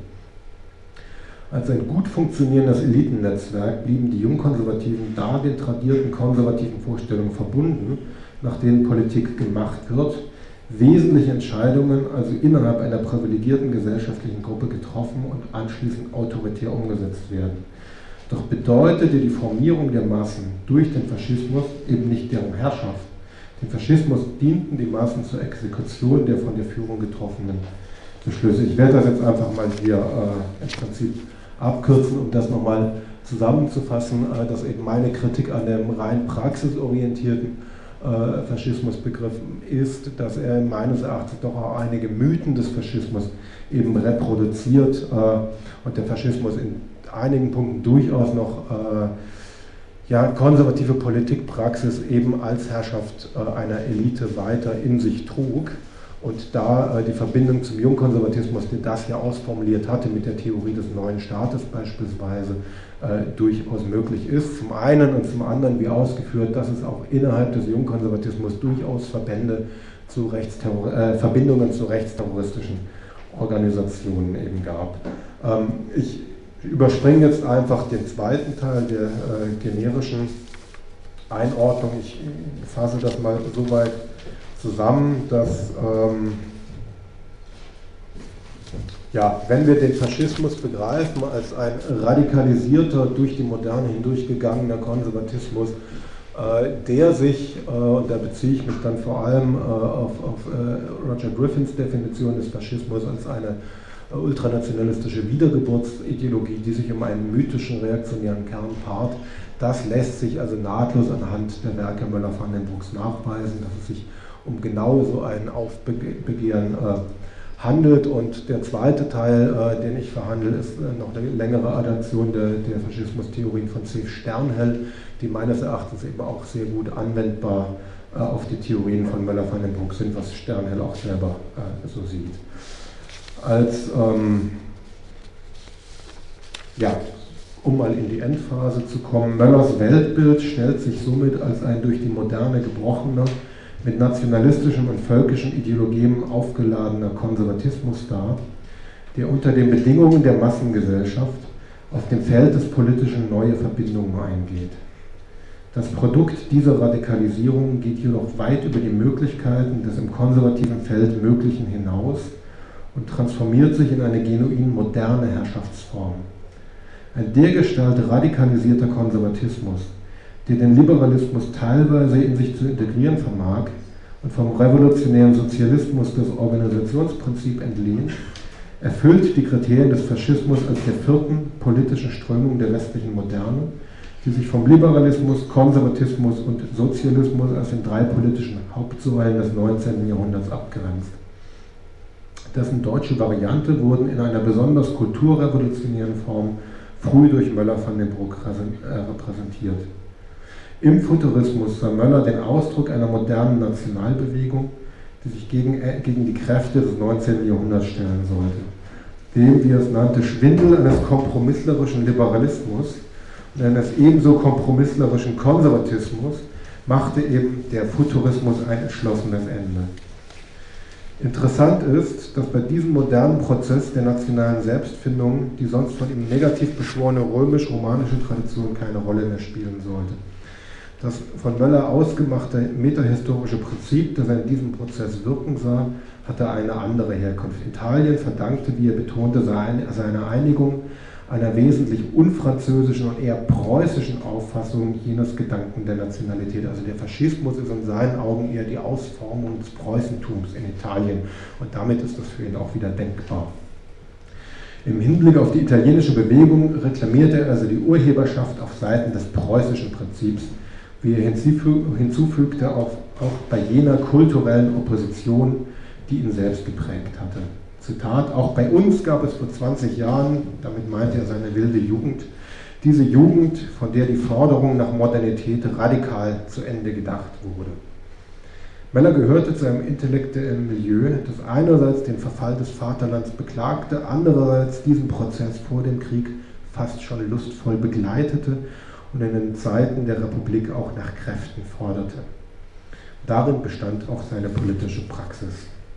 Als ein gut funktionierendes Elitennetzwerk blieben die Jungkonservativen da den tradierten konservativen Vorstellungen verbunden, nach denen Politik gemacht wird, wesentliche Entscheidungen also innerhalb einer privilegierten gesellschaftlichen Gruppe getroffen und anschließend autoritär umgesetzt werden. Doch bedeutete die Formierung der Massen durch den Faschismus eben nicht deren Herrschaft. Dem Faschismus dienten die Massen zur Exekution der von der Führung getroffenen Beschlüsse. Ich werde das jetzt einfach mal hier im Prinzip abkürzen, um das nochmal zusammenzufassen, dass eben meine Kritik an dem rein praxisorientierten Faschismusbegriff ist, dass er meines Erachtens doch auch einige Mythen des Faschismus eben reproduziert und der Faschismus in einigen Punkten durchaus noch konservative Politikpraxis eben als Herrschaft einer Elite weiter in sich trug. Und da die Verbindung zum Jungkonservatismus, der das ja ausformuliert hatte mit der Theorie des neuen Staates beispielsweise, durchaus möglich ist. Zum einen und zum anderen, wie ausgeführt, dass es auch innerhalb des Jungkonservatismus durchaus Verbindungen zu rechtsterroristischen Organisationen eben gab. Ich überspringe jetzt einfach den zweiten Teil der generischen Einordnung. Ich fasse das mal so weit zusammen, dass wenn wir den Faschismus begreifen als ein radikalisierter, durch die Moderne hindurchgegangener Konservatismus, der sich, und da beziehe ich mich dann vor allem auf Roger Griffins Definition des Faschismus als eine ultranationalistische Wiedergeburtsideologie, die sich um einen mythischen reaktionären Kern paart, das lässt sich also nahtlos anhand der Werke Möller-van den Broeks nachweisen, dass es sich um genau so ein Aufbegehren handelt. Und der zweite Teil, den ich verhandle, ist noch eine längere Adaption der Faschismustheorien von C. Sternhell, die meines Erachtens eben auch sehr gut anwendbar auf die Theorien von Möller-van den Broek sind, was Sternhell auch selber so sieht. Um mal in die Endphase zu kommen, Möllers Weltbild stellt sich somit als ein durch die Moderne gebrochener, mit nationalistischen und völkischen Ideologien aufgeladener Konservatismus dar, der unter den Bedingungen der Massengesellschaft auf dem Feld des Politischen neue Verbindungen eingeht. Das Produkt dieser Radikalisierung geht jedoch weit über die Möglichkeiten des im konservativen Feld Möglichen hinaus und transformiert sich in eine genuin moderne Herrschaftsform. Ein dergestalt radikalisierter Konservatismus, der den Liberalismus teilweise in sich zu integrieren vermag und vom revolutionären Sozialismus das Organisationsprinzip entlehnt, erfüllt die Kriterien des Faschismus als der vierten politischen Strömung der westlichen Moderne, die sich vom Liberalismus, Konservatismus und Sozialismus als den drei politischen Hauptsäulen des 19. Jahrhunderts abgrenzt. Dessen deutsche Variante wurden in einer besonders kulturrevolutionären Form früh durch Möller-van den Broek repräsentiert. Im Futurismus sah Möller den Ausdruck einer modernen Nationalbewegung, die sich gegen die Kräfte des 19. Jahrhunderts stellen sollte. Dem, wie er es nannte, Schwindel eines kompromisslerischen Liberalismus und eines ebenso kompromisslerischen Konservatismus machte eben der Futurismus ein entschlossenes Ende. Interessant ist, dass bei diesem modernen Prozess der nationalen Selbstfindung die sonst von ihm negativ beschworene römisch-romanische Tradition keine Rolle mehr spielen sollte. Das von Möller ausgemachte metahistorische Prinzip, das er in diesem Prozess wirken sah, hatte eine andere Herkunft. Italien verdankte, wie er betonte, seine Einigung einer wesentlich unfranzösischen und eher preußischen Auffassung jenes Gedanken der Nationalität. Also der Faschismus ist in seinen Augen eher die Ausformung des Preußentums in Italien und damit ist das für ihn auch wieder denkbar. Im Hinblick auf die italienische Bewegung reklamierte er also die Urheberschaft auf Seiten des preußischen Prinzips, wie er hinzufügte, auch bei jener kulturellen Opposition, die ihn selbst geprägt hatte. Zitat, auch bei uns gab es vor 20 Jahren, damit meinte er seine wilde Jugend, diese Jugend, von der die Forderung nach Modernität radikal zu Ende gedacht wurde. Möller gehörte zu einem intellektuellen Milieu, das einerseits den Verfall des Vaterlands beklagte, andererseits diesen Prozess vor dem Krieg fast schon lustvoll begleitete und in den Zeiten der Republik auch nach Kräften forderte. Darin bestand auch seine politische Praxis.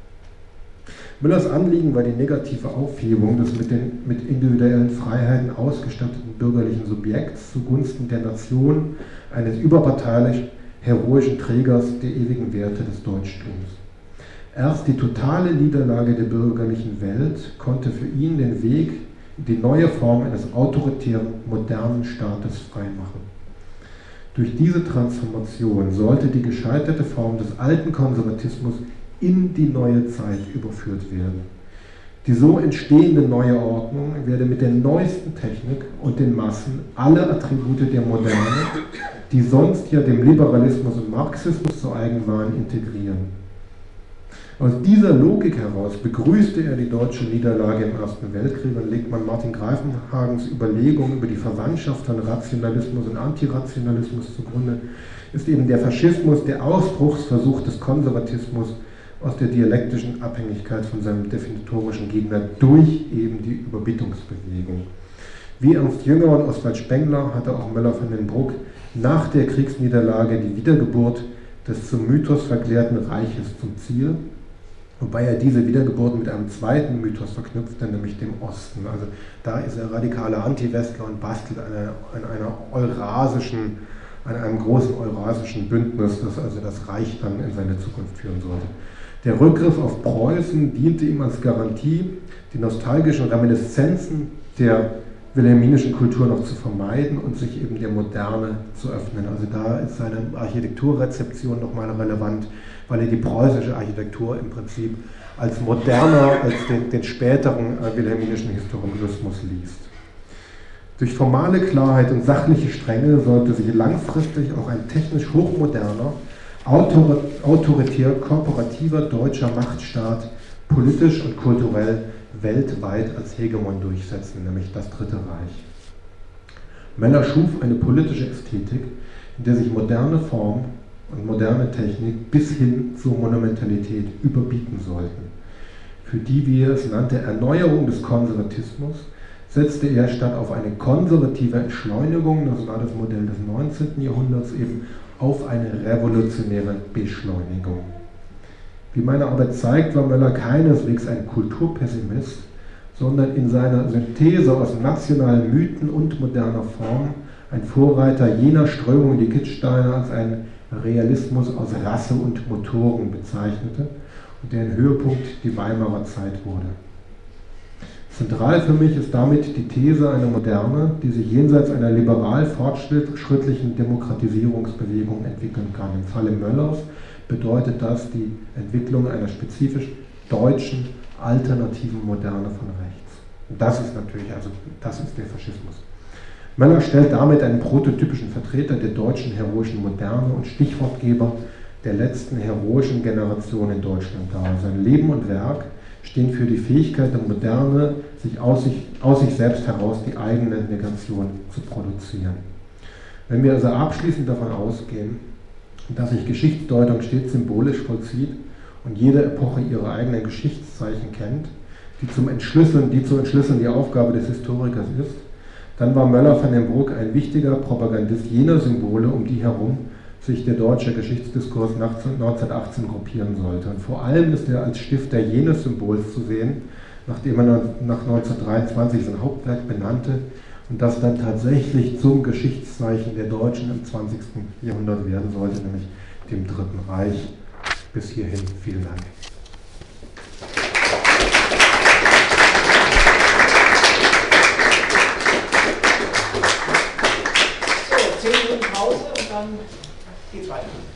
Müllers Anliegen war die negative Aufhebung des mit individuellen Freiheiten ausgestatteten bürgerlichen Subjekts zugunsten der Nation, eines überparteilich heroischen Trägers der ewigen Werte des Deutschtums. Erst die totale Niederlage der bürgerlichen Welt konnte für ihn den Weg in die neue Form eines autoritären, modernen Staates freimachen. Durch diese Transformation sollte die gescheiterte Form des alten Konservatismus in die neue Zeit überführt werden. Die so entstehende neue Ordnung werde mit der neuesten Technik und den Massen alle Attribute der Moderne, die sonst ja dem Liberalismus und Marxismus zu eigen waren, integrieren. Aus dieser Logik heraus begrüßte er die deutsche Niederlage im Ersten Weltkrieg und legt man Martin Greifenhagens Überlegungen über die Verwandtschaft von Rationalismus und Antirationalismus zugrunde, ist eben der Faschismus der Ausbruchsversuch des Konservatismus aus der dialektischen Abhängigkeit von seinem definitorischen Gegner durch eben die Überbietungsbewegung. Wie Ernst Jünger und Oswald Spengler hatte auch Möller von den Bruck nach der Kriegsniederlage die Wiedergeburt des zum Mythos verklärten Reiches zum Ziel, wobei er diese Wiedergeburt mit einem zweiten Mythos verknüpfte, nämlich dem Osten. Also da ist er radikaler Anti-Westler und bastelt an einem großen eurasischen Bündnis, das also das Reich dann in seine Zukunft führen sollte. Der Rückgriff auf Preußen diente ihm als Garantie, die nostalgischen Reminiszenzen der wilhelminischen Kultur noch zu vermeiden und sich eben der Moderne zu öffnen. Also da ist seine Architekturrezeption nochmal relevant, weil er die preußische Architektur im Prinzip als moderner als den späteren wilhelminischen Historismus liest. Durch formale Klarheit und sachliche Strenge sollte sich langfristig auch ein technisch hochmoderner, autoritär kooperativer deutscher Machtstaat politisch und kulturell weltweit als Hegemon durchsetzen, nämlich das Dritte Reich. Möller schuf eine politische Ästhetik, in der sich moderne Form und moderne Technik bis hin zur Monumentalität überbieten sollten. Für die, wie er es nannte, Erneuerung des Konservatismus setzte er statt auf eine konservative Entschleunigung, das war das Modell des 19. Jahrhunderts, eben auf eine revolutionäre Beschleunigung. Wie meine Arbeit zeigt, war Möller keineswegs ein Kulturpessimist, sondern in seiner Synthese aus nationalen Mythen und moderner Form ein Vorreiter jener Strömung, die Kittsteiner als einen Realismus aus Rasse und Motoren bezeichnete und deren Höhepunkt die Weimarer Zeit wurde. Zentral für mich ist damit die These einer Moderne, die sich jenseits einer liberal fortschrittlichen Demokratisierungsbewegung entwickeln kann. Im Falle Möllers bedeutet das die Entwicklung einer spezifisch deutschen, alternativen Moderne von rechts. Und das ist natürlich, das ist der Faschismus. Möller stellt damit einen prototypischen Vertreter der deutschen heroischen Moderne und Stichwortgeber der letzten heroischen Generation in Deutschland dar. Sein Leben und Werk stehen für die Fähigkeit der Moderne, sich aus sich selbst heraus die eigene Negation zu produzieren. Wenn wir also abschließend davon ausgehen, dass sich Geschichtsdeutung stets symbolisch vollzieht und jede Epoche ihre eigenen Geschichtszeichen kennt, die zu entschlüsseln die Aufgabe des Historikers ist, dann war Möller van den Bruck ein wichtiger Propagandist jener Symbole, um die herum sich der deutsche Geschichtsdiskurs nach 1918 gruppieren sollte. Und vor allem ist er als Stifter jenes Symbols zu sehen, nachdem er nach 1923 sein Hauptwerk benannte und das dann tatsächlich zum Geschichtszeichen der Deutschen im 20. Jahrhundert werden sollte, nämlich dem Dritten Reich. Bis hierhin vielen Dank. So, 10 Minuten Pause und dann geht's weiter.